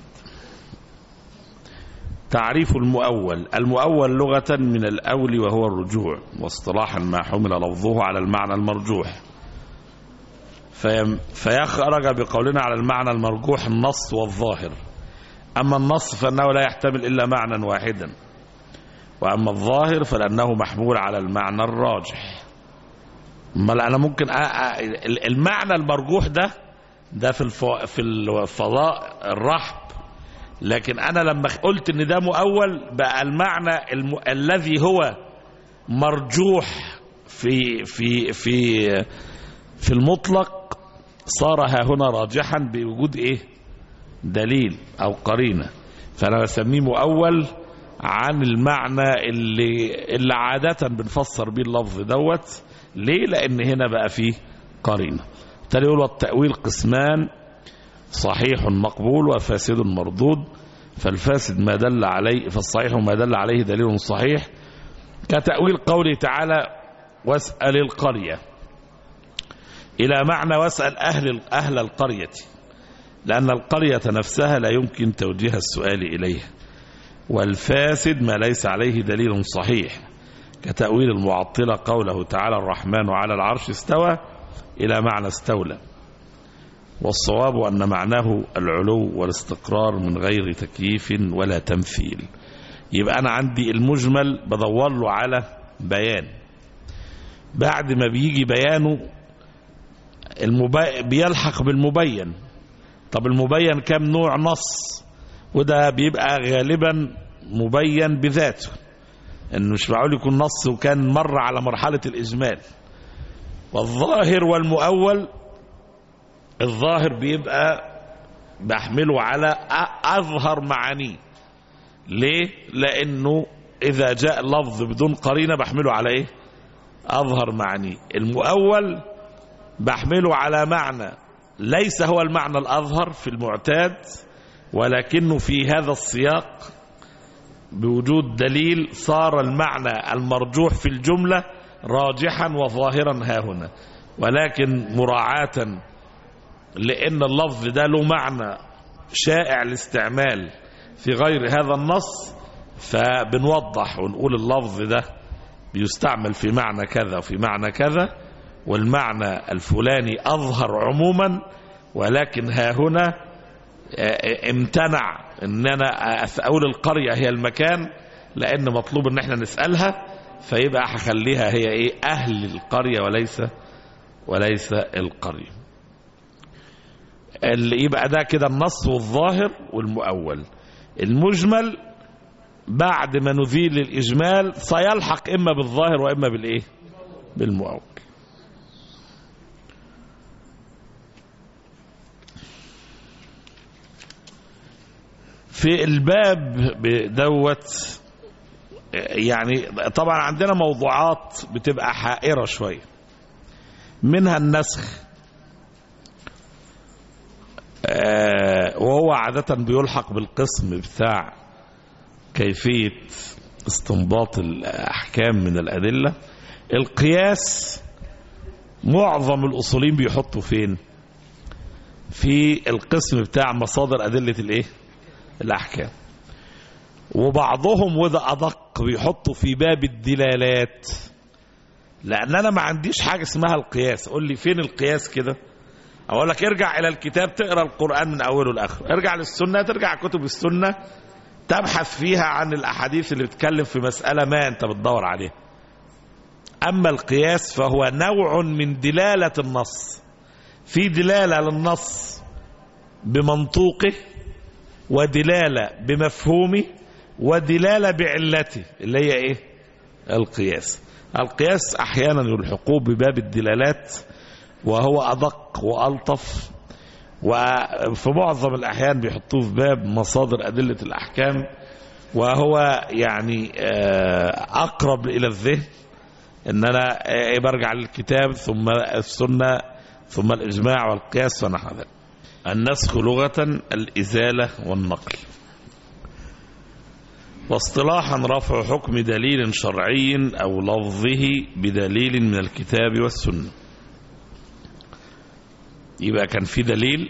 تعريف المؤول. المؤول لغة من الأول وهو الرجوع، واصطلاحا ما حمل لفظه على المعنى المرجوح، فيخرج بقولنا على المعنى المرجوح النص والظاهر. أما النص فإنه لا يحتمل إلا معنى واحدا، وأما الظاهر فلأنه محمول على المعنى الراجح. ما أنا ممكن المعنى المرجوح ده ده في في الفضاء الرحب، لكن أنا لما قلت إن ده مؤول بقى المعنى الم... الذي هو مرجوح في في في في المطلق صار ها هنا راجحا بوجود ايه؟ دليل او قرينه. فانا بسميه مؤول عن المعنى اللي اللي عاده بنفسر بيه اللفظ دوت. ليه؟ لان هنا بقى فيه قرينه. بالتالي يقول التاويل قسمان: صحيح مقبول وفاسد مردود. فالفاسد ما دل عليه، فالصحيح ما دل عليه دليل صحيح، كتاويل قوله تعالى: واسال القريه، إلى معنى واسأل أهل, أهل القرية، لأن القرية نفسها لا يمكن توجيه السؤال إليها. والفاسد ما ليس عليه دليل صحيح، كتأويل المعطلة قوله تعالى الرحمن على العرش استوى إلى معنى استولى، والصواب أن معناه العلو والاستقرار من غير تكييف ولا تمثيل. يبقى أنا عندي المجمل بدور له على بيان، بعد ما بيجي بيانه المبي... بيلحق بالمبين. طب المبين كم نوع؟ نص، وده بيبقى غالبا مبين بذاته، إنه مش معقول يكون نص وكان مر على مرحلة الإجمال. والظاهر والمؤول، الظاهر بيبقى بحمله على أظهر معانيه. ليه؟ لأنه إذا جاء لفظ بدون قرينة بحمله على إيه؟ أظهر معانيه. المؤول بحمله على معنى ليس هو المعنى الأظهر في المعتاد، ولكنه في هذا السياق بوجود دليل صار المعنى المرجوح في الجملة راجحا وظاهرا ها هنا، ولكن مراعاة لأن اللفظ ده له معنى شائع الاستعمال في غير هذا النص، فبنوضح ونقول اللفظ ده بيستعمل في معنى كذا وفي معنى كذا، والمعنى الفلاني أظهر عموما، ولكن ها هنا امتنع ان انا اقول القرية هي المكان لان مطلوب ان احنا نسألها، فيبقى هخليها هي ايه؟ اهل القرية وليس وليس القرية. اللي يبقى ده كده النص والظاهر والمؤول. المجمل بعد ما نزيل الإجمال سيلحق إما بالظاهر وإما بالإيه؟ بالمؤول. في الباب بدوت يعني طبعا عندنا موضوعات بتبقى حائرة شوية، منها النسخ، وهو عادة بيلحق بالقسم بتاع كيفية استنباط الأحكام من الأدلة. القياس معظم الأصولين بيحطوا فين؟ في القسم بتاع مصادر أدلة الإيه؟ الأحكام. وبعضهم وده أدق بيحطوا في باب الدلالات، لأن أنا ما عنديش حاجة اسمها القياس. قول لي فين القياس كده؟ أقول لك ارجع إلى الكتاب تقرأ القرآن من أوله لآخره، ارجع للسنة ترجع كتب السنة تبحث فيها عن الأحاديث اللي بتتكلم في مسألة ما أنت بتدور عليها. أما القياس فهو نوع من دلالة النص، في دلالة للنص بمنطوقه، ودلالة بمفهومه، ودلالة بعلته اللي هي إيه؟ القياس. القياس أحيانا يلحقوه بباب الدلالات وهو أدق وألطف، وفي معظم الأحيان بيحطوه في باب مصادر أدلة الأحكام، وهو يعني أقرب إلى الذهن إن أنا برجع للكتاب ثم السنة ثم الإجماع والقياس ونحو ذلك. النسخ لغة الإزالة والنقل، واصطلاحا رفع حكم دليل شرعي أو لفظه بدليل من الكتاب والسنة. يبقى كان في دليل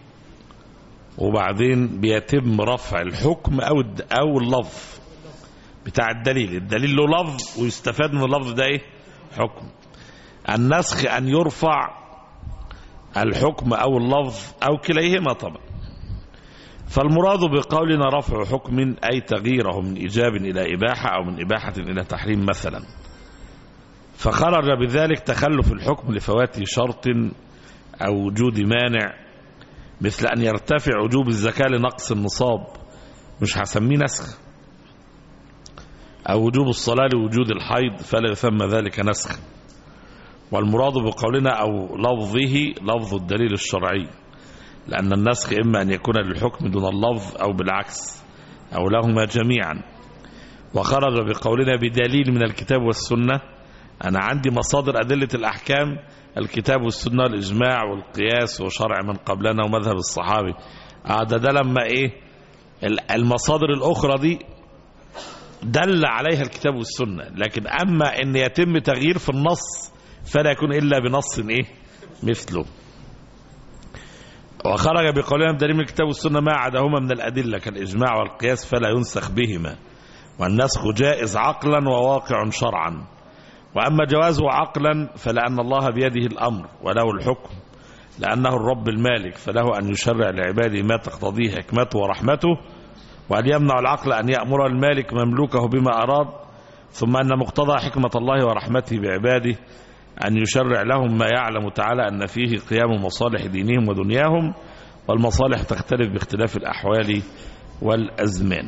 وبعدين بيتم رفع الحكم أو أو اللفظ بتاع الدليل. الدليل له لفظ ويستفاد من اللفظ ده إيه؟ حكم. النسخ أن يرفع الحكم أو اللفظ أو كليهما طبعا. فالمراد بقولنا رفع حكم أي تغييره من إيجاب إلى إباحة أو من إباحة إلى تحريم مثلا، فخرج بذلك تخلف الحكم لفوات شرط أو وجود مانع، مثل أن يرتفع وجوب الزكاة لنقص النصاب، مش هسميه نسخ، أو وجوب الصلاة لوجود الحيض فلا يسمى ذلك نسخ. والمراد بقولنا أو لفظه لفظ الدليل الشرعي، لأن النسخ إما أن يكون للحكم دون اللفظ أو بالعكس أو لهما جميعا. وخرج بقولنا بدليل من الكتاب والسنة، أنا عندي مصادر أدلة الأحكام الكتاب والسنة والإجماع والقياس وشرع من قبلنا ومذهب الصحابي. ده ده لما إيه المصادر الأخرى دي دل عليها الكتاب والسنة، لكن أما أن يتم تغيير في النص فلا يكون إلا بنص إيه مثله. وخرج بقولنا بدليل من الكتاب والسنة ما عداهما من الأدلة كالإجماع والقياس فلا ينسخ بهما. والنسخ جائز عقلا وواقع شرعا. وأما جوازه عقلا فلأن الله بيده الأمر وله الحكم، لأنه الرب المالك، فله أن يشرع لعباده ما تقتضيه حكمته ورحمته، وأن يمنع العقل أن يأمر المالك مملوكه بما أراد، ثم أن مقتضى حكمة الله ورحمته بعباده أن يشرع لهم ما يعلم تعالى أن فيه قيام مصالح دينهم ودنياهم، والمصالح تختلف باختلاف الأحوال والأزمان.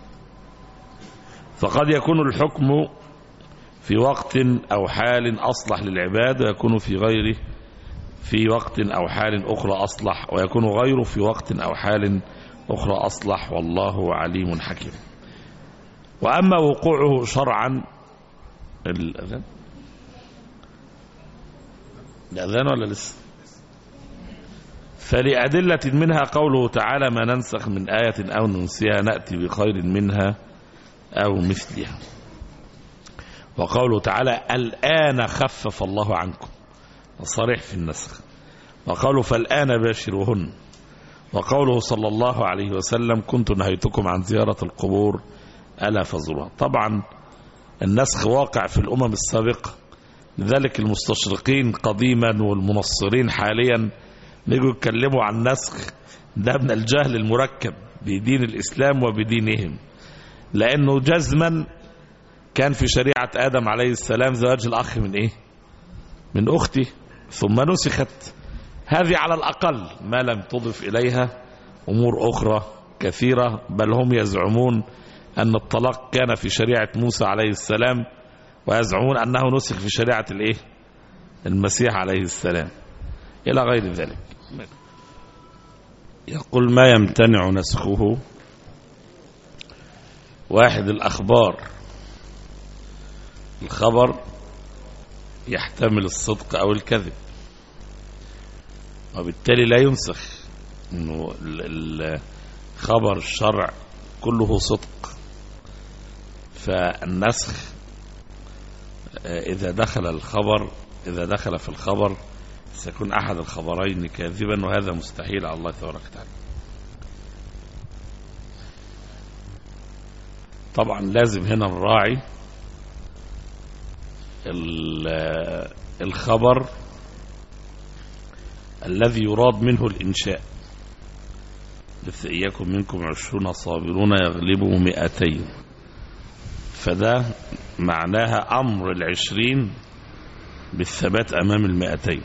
فقد يكون الحكم في وقت أو حال أصلح للعباد، ويكون في غيره في وقت أو حال أخرى أصلح، ويكون غيره في وقت أو حال أخرى أصلح، والله عليم حكيم. وأما وقوعه شرعا، الأذان الأذان ولا لسه؟ فلأدلة منها قوله تعالى: ما ننسخ من آية أو ننسيها نأتي بخير منها أو مثلها. وقوله تعالى: الآن خفف الله عنكم، الصريح في النسخ. وقوله: فالآن باشروهن. وقوله صلى الله عليه وسلم: كنت نهيتكم عن زيارة القبور ألا فزوروها. طبعا النسخ واقع في الأمم السابقة، لذلك المستشرقين قديما والمنصرين حاليا نيجوا يتكلموا عن النسخ، ده من الجهل المركب بدين الإسلام وبدينهم، لأنه جزما كان في شريعة آدم عليه السلام زواج الأخ من إيه؟ من أخته، ثم نسخت. هذه على الأقل ما لم تضف إليها أمور أخرى كثيرة، بل هم يزعمون أن الطلاق كان في شريعة موسى عليه السلام، ويزعمون أنه نسخ في شريعة الإيه؟ المسيح عليه السلام، إلى غير ذلك. يقول: ما يمتنع نسخه: واحد، الأخبار، الخبر يحتمل الصدق أو الكذب، وبالتالي لا ينسخ، إنه الخبر الشرع كله صدق. فالنسخ إذا دخل الخبر إذا دخل في الخبر سيكون أحد الخبرين كاذبا، وهذا مستحيل على الله تبارك وتعالى. طبعا لازم هنا نراعي الخبر الذي يراد منه الإنشاء، مثل: إياكم منكم عشرون صابرون يغلبوا مئتين، فده معناها أمر العشرين بالثبات أمام المئتين.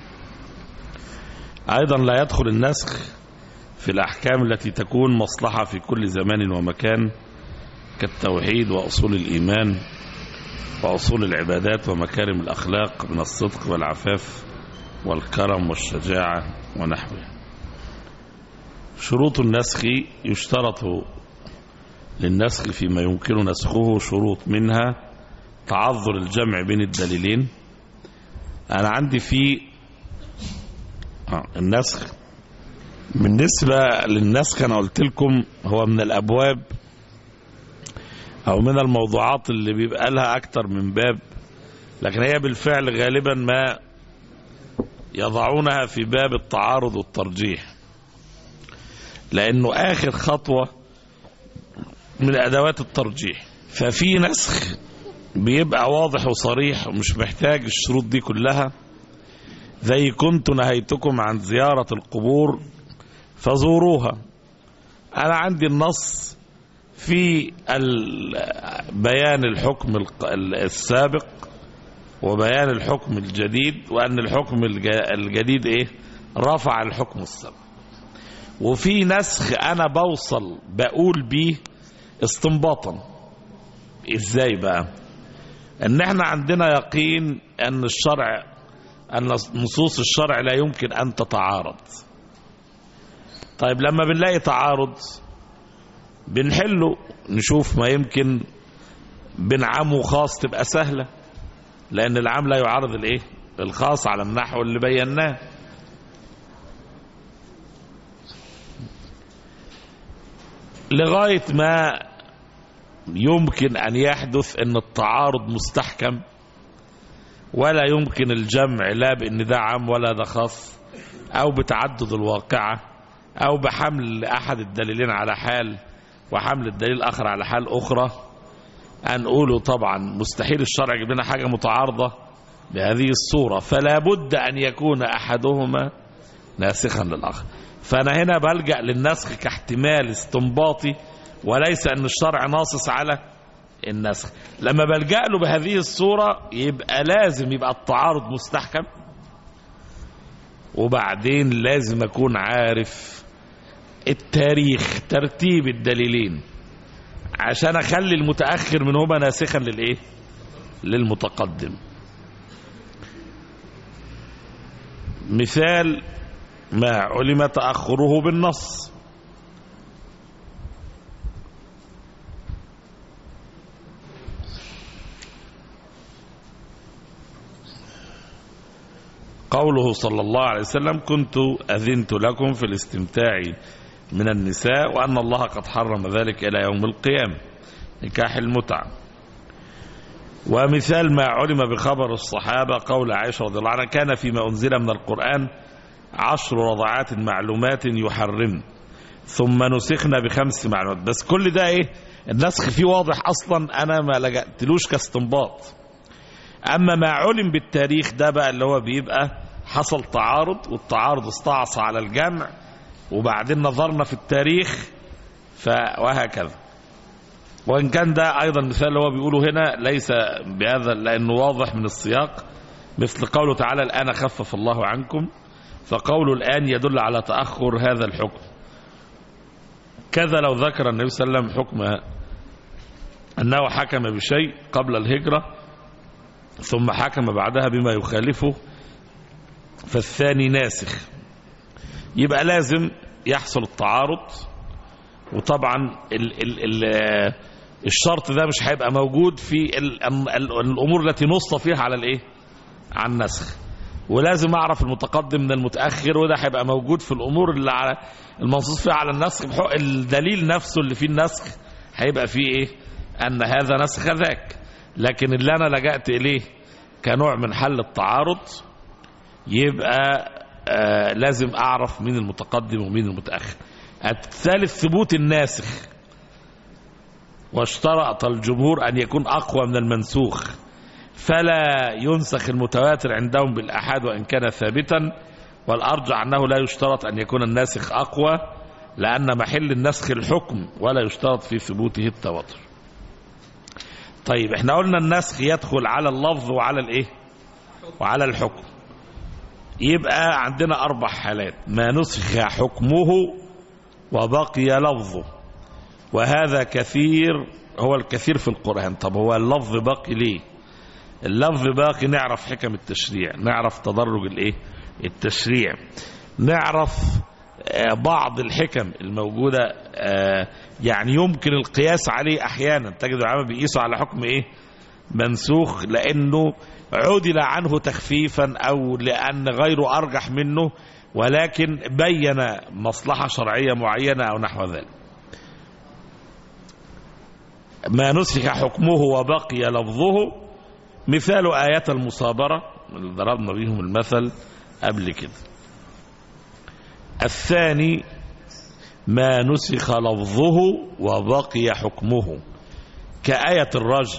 أيضا لا يدخل النسخ في الأحكام التي تكون مصلحة في كل زمان ومكان، كالتوحيد وأصول الإيمان وأصول العبادات ومكارم الأخلاق من الصدق والعفاف والكرم والشجاعة ونحوها. شروط النسخ: يشترط للنسخ فيما يمكن نسخه شروط، منها تعذر الجمع بين الدليلين. أنا عندي في النسخ، بالنسبة للنسخ أنا قلت لكم هو من الأبواب أو من الموضوعات اللي بيبقى لها أكتر من باب، لكن هي بالفعل غالبا ما يضعونها في باب التعارض والترجيح، لأنه آخر خطوة من أدوات الترجيح. ففي نسخ بيبقى واضح وصريح ومش محتاج الشروط دي كلها، زي: كنت نهيتكم عن زيارة القبور فزوروها. أنا عندي النص في بيان الحكم السابق وبيان الحكم الجديد، وأن الحكم الجديد إيه؟ رفع الحكم السابق. وفي نسخ أنا بوصل بقول بيه استنباطا. إزاي بقى؟ أن احنا عندنا يقين أن الشرع أن نصوص الشرع لا يمكن أن تتعارض. طيب لما بنلاقي تعارض بنحله، نشوف ما يمكن بنعمه خاص تبقى سهلة، لأن العام لا يعارض الإيه؟ الخاص، على النحو اللي بيناه. لغاية ما يمكن أن يحدث أن التعارض مستحكم، ولا يمكن الجمع لا بأن ده عام ولا ده خاص، أو بتعدد الواقعة، أو بحمل أحد الدليلين على حال وحمل الدليل الآخر على حال أخرى. هنقوله طبعا مستحيل الشرع يجيب لنا حاجة متعارضة بهذه الصورة، فلا بد أن يكون أحدهما ناسخا للآخر. فأنا هنا بلجأ للنسخ كاحتمال استنباطي وليس أن الشرع ناصص على النسخ. لما بلجأ له بهذه الصورة يبقى لازم يبقى التعارض مستحكم، وبعدين لازم أكون عارف التاريخ ترتيب الدليلين عشان أخلي المتأخر منهما ناسخا للإيه؟ للمتقدم. مثال ما علم تأخره بالنص، قوله صلى الله عليه وسلم: كنت أذنت لكم في الاستمتاع من النساء وأن الله قد حرم ذلك إلى يوم القيامة، نكاح المتعة. ومثال ما علم بخبر الصحابة قول عائشة رضي الله عنها: كان فيما أنزل من القرآن عشر رضعات معلومات يحرم ثم نسخنا بخمس معلومات. بس كل ده ايه؟ النسخ فيه واضح اصلا، انا ما لجأتلوش كاستنباط. اما ما علم بالتاريخ ده بقى اللي هو بيبقى حصل تعارض، والتعارض استعصى على الجمع، وبعدين نظرنا في التاريخ وهكذا. وان كان ده ايضا مثال اللي هو بيقوله هنا ليس بهذا لانه واضح من السياق، مثل قوله تعالى: الآن خفف الله عنكم، فقول الآن يدل على تأخر هذا الحكم. كذا لو ذكر النبي صلى الله عليه وسلم حكم أنه حكم بشيء قبل الهجرة ثم حكم بعدها بما يخالفه فالثاني ناسخ، يبقى لازم يحصل التعارض. وطبعا ال ال ال الشرط ده مش هيبقى موجود في ال ال الأمور التي نص فيها على الإيه؟ على النسخ. ولازم أعرف المتقدم من المتأخر، وده هيبقى موجود في الأمور اللي على المنصوص فيها على النسخ. الدليل نفسه اللي فيه النسخ هيبقى فيه إيه؟ أن هذا نسخ ذاك. لكن اللي أنا لجأت إليه كنوع من حل التعارض يبقى آه لازم أعرف مين المتقدم ومين المتأخر. الثالث ثبوت الناسخ، واشترط الجمهور أن يكون أقوى من المنسوخ، فلا ينسخ المتواتر عندهم بالأحاد وإن كان ثابتا. والأرجع أنه لا يشترط أن يكون الناسخ أقوى، لأن محل النسخ الحكم ولا يشترط في ثبوته التواتر. طيب احنا قلنا النسخ يدخل على اللفظ وعلى الايه؟ وعلى الحكم. يبقى عندنا أربع حالات: ما نسخ حكمه وبقي لفظه، وهذا كثير، هو الكثير في القرآن. طب هو اللفظ باقي ليه؟ اللفظ باقي نعرف حكم التشريع، نعرف تدرج الايه؟ التشريع، نعرف بعض الحكم الموجودة، يعني يمكن القياس عليه أحيانا. تجد العلماء بيقيسوا على حكم ايه؟ منسوخ لأنه عدل عنه تخفيفا أو لأن غيره أرجح منه، ولكن بين مصلحة شرعية معينة أو نحو ذلك. ما نسخ حكمه وبقي لفظه، مثال آيات المصابرة اللي ضربنا بيهم المثل قبل كده. الثاني ما نسخ لفظه وبقي حكمه، كآية الرجم،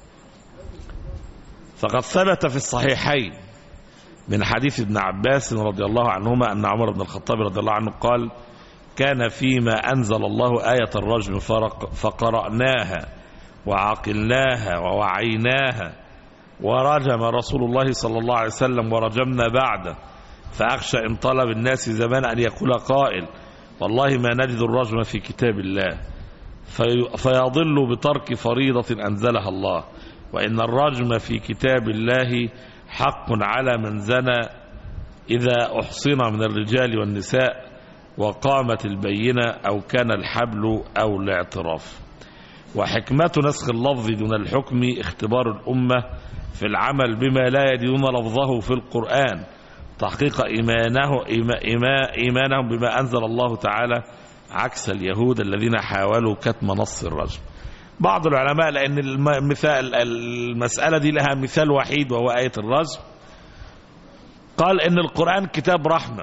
فقد ثبت في الصحيحين من حديث ابن عباس رضي الله عنهما أن عمر بن الخطاب رضي الله عنه قال: كان فيما أنزل الله آية الرجم فقرأناها وعقلناها ووعيناها، ورجم رسول الله صلى الله عليه وسلم ورجمنا بعده، فأخشى إن طلب الناس زمان أن يقول قائل: والله ما نجد الرجم في كتاب الله، في فيضل بترك فريضة أنزلها الله، وإن الرجم في كتاب الله حق على من زنى إذا أحصن من الرجال والنساء وقامت البينة أو كان الحبل أو الاعتراف. وحكمة نسخ اللفظ دون الحكم اختبار الأمة في العمل بما لا يجدون لفظه في القرآن، تحقيق إيمانه إيمانهم بما أنزل الله تعالى، عكس اليهود الذين حاولوا كتم نص الرجم. بعض العلماء لأن المثال المسألة دي لها مثال وحيد وهو آية الرجم، قال إن القرآن كتاب رحمة،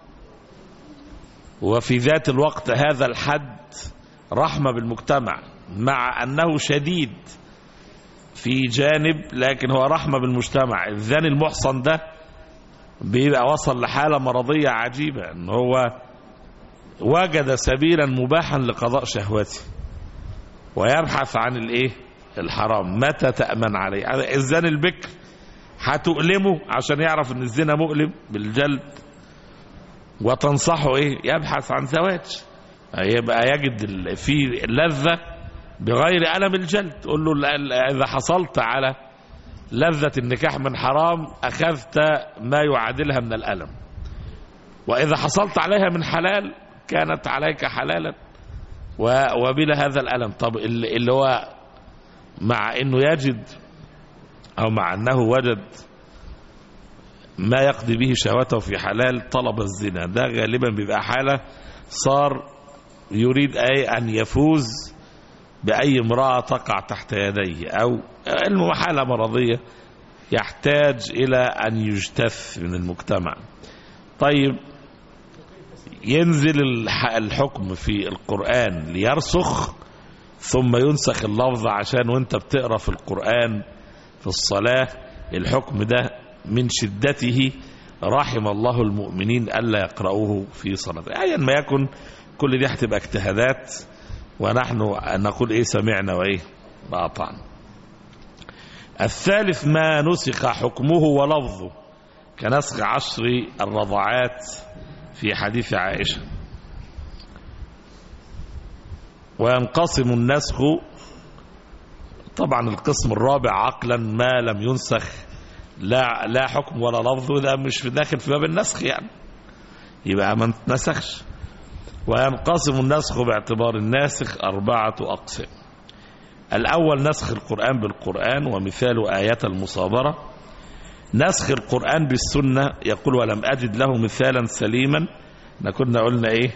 وفي ذات الوقت هذا الحد رحمة بالمجتمع، مع أنه شديد في جانب، لكن هو رحمة بالمجتمع. الزاني المحصن ده بيبقى وصل لحالة مرضية عجيبة، ان هو وجد سبيلا مباحا لقضاء شهوته ويبحث عن الايه الحرام. متى تأمن عليه؟ الزاني البكر هتؤلمه عشان يعرف ان الزنا مؤلم بالجلد، وتنصحه ايه؟ يبحث عن زواج، يبقى يجد في لذة بغير ألم الجلد. تقول له إذا حصلت على لذة النكاح من حرام أخذت ما يعادلها من الألم، وإذا حصلت عليها من حلال كانت عليك حلالا وبلا هذا الألم. طب اللي هو مع أنه يجد أو مع أنه وجد ما يقضي به شهوته في حلال طلب الزنا، ده غالبا بيبقى حالة صار يريد أي أن يفوز بأي امرأة تقع تحت يديه، أو المحالة مرضية يحتاج إلى أن يجتث من المجتمع. طيب ينزل الحكم في القرآن ليرسخ ثم ينسخ اللفظ، عشان وانت بتقرأ في القرآن في الصلاة الحكم ده من شدته رحم الله المؤمنين ألا يقرأوه في صلاة. أيا ما يكن كل دي هتبقى اجتهادات، ونحن نقول ايه سمعنا وايه وأطعنا. الثالث ما نسخ حكمه ولفظه كنسخ عشر الرضعات في حديث عائشة. وينقسم النسخ طبعا القسم الرابع عقلا ما لم ينسخ لا لا حكم ولا لفظ، ده مش في داخل في باب النسخ يعني، يبقى ما نسخش. وينقسم النسخ باعتبار الناسخ أربعة أقسام. الأول نسخ القرآن بالقرآن، ومثال آية المصابرة. نسخ القرآن بالسنة، يقول ولم أجد له مثالا سليما. كنا قلنا إيه؟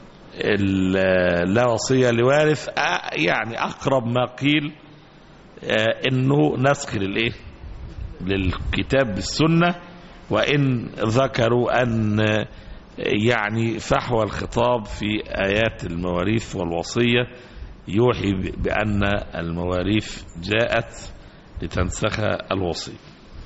لا وصية لوارث، يعني أقرب ما قيل إنه نسخ للإيه؟ للكتاب بالسنة، وإن ذكروا أن يعني فحوى الخطاب في آيات المواريث والوصية يوحي بأن المواريث جاءت لتنسخ الوصية.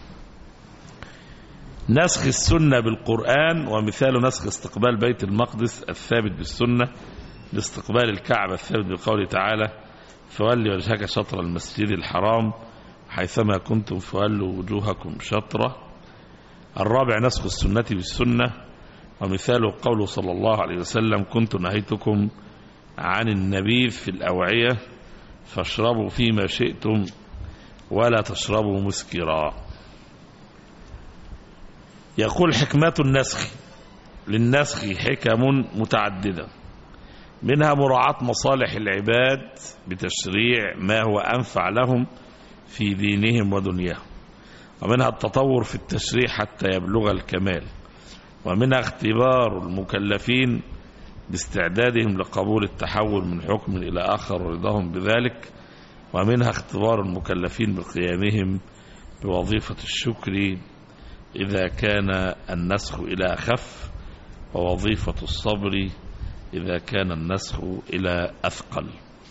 نسخ السنة بالقرآن، ومثال نسخ استقبال بيت المقدس الثابت بالسنة لاستقبال الكعبة الثابت بقوله تعالى فولي وجهك شطر المسجد الحرام حيثما كنتم فولوا وجوهكم شطرة. الرابع نسخ السنة بالسنة، ومثاله قوله صلى الله عليه وسلم كنت نهيتكم عن النبيذ في الأوعية فاشربوا فيما شئتم ولا تشربوا مسكرا. يقول حكمة النسخ. للنسخ حكم متعددة، منها مراعاة مصالح العباد بتشريع ما هو أنفع لهم في دينهم ودنياهم، ومنها التطور في التشريع حتى يبلغ الكمال، ومنها اختبار المكلفين باستعدادهم لقبول التحول من حكم إلى آخر ورضاهم بذلك، ومنها اختبار المكلفين بقيامهم بوظيفة الشكر إذا كان النسخ إلى أخف، ووظيفة الصبر إذا كان النسخ إلى أثقل.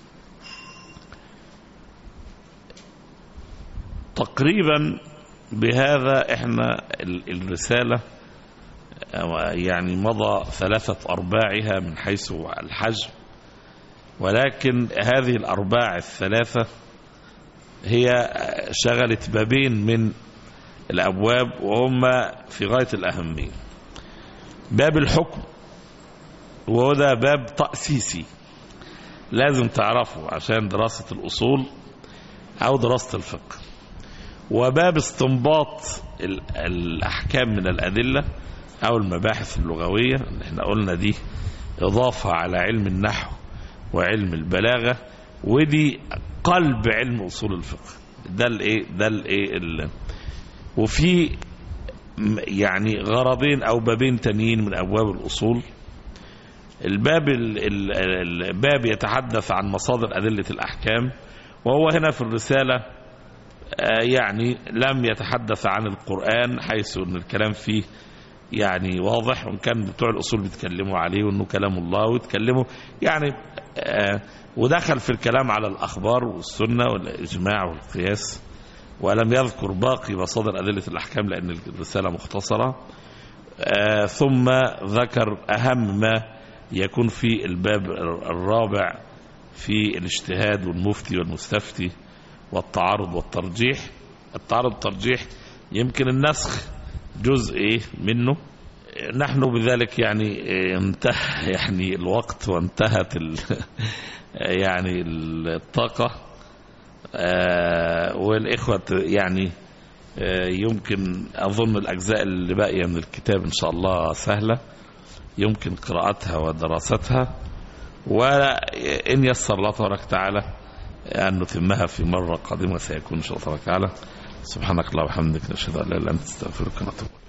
تقريبا بهذا احنا الرسالة يعني مضى ثلاثة أرباعها من حيث الحجم، ولكن هذه الأرباع الثلاثة هي شغلت بابين من الأبواب وهم في غاية الأهمية. باب الحكم، وهذا باب تأسيسي لازم تعرفه عشان دراسة الأصول أو دراسة الفقه، وباب استنباط الأحكام من الأدلة أو المباحث اللغوية اللي احنا قلنا دي إضافة على علم النحو وعلم البلاغة، ودي قلب علم أصول الفقه. ده الايه ده الايه وفي يعني غرضين أو بابين تانيين من أبواب الأصول. الباب الباب يتحدث عن مصادر أدلة الأحكام، وهو هنا في الرسالة يعني لم يتحدث عن القرآن حيث أن الكلام فيه يعني واضح، وإن كان بتوع الأصول بيتكلموا عليه وأنه كلام الله ويتكلموا يعني آه ودخل في الكلام على الأخبار والسنة والإجماع والقياس، ولم يذكر باقي مصادر أدلة الأحكام لأن الرسالة مختصرة. آه ثم ذكر أهم ما يكون في الباب الرابع في الاجتهاد والمفتي والمستفتي والتعارض والترجيح. التعارض والترجيح يمكن النسخ جزء منه، نحن بذلك يعني انتهى يعني الوقت وانتهت ال يعني الطاقة، والإخوة يعني يمكن أظن الأجزاء اللي باقية من الكتاب إن شاء الله سهلة، يمكن قراءتها ودراستها، وإن يسر الله تبارك وتعالى أن نتمها في مرة قادمة سيكون إن شاء الله تبارك وتعالى. سبحانك اللهم وبحمدك، نشهد أن لا إله إلا أنت، نستغفرك ونتوب.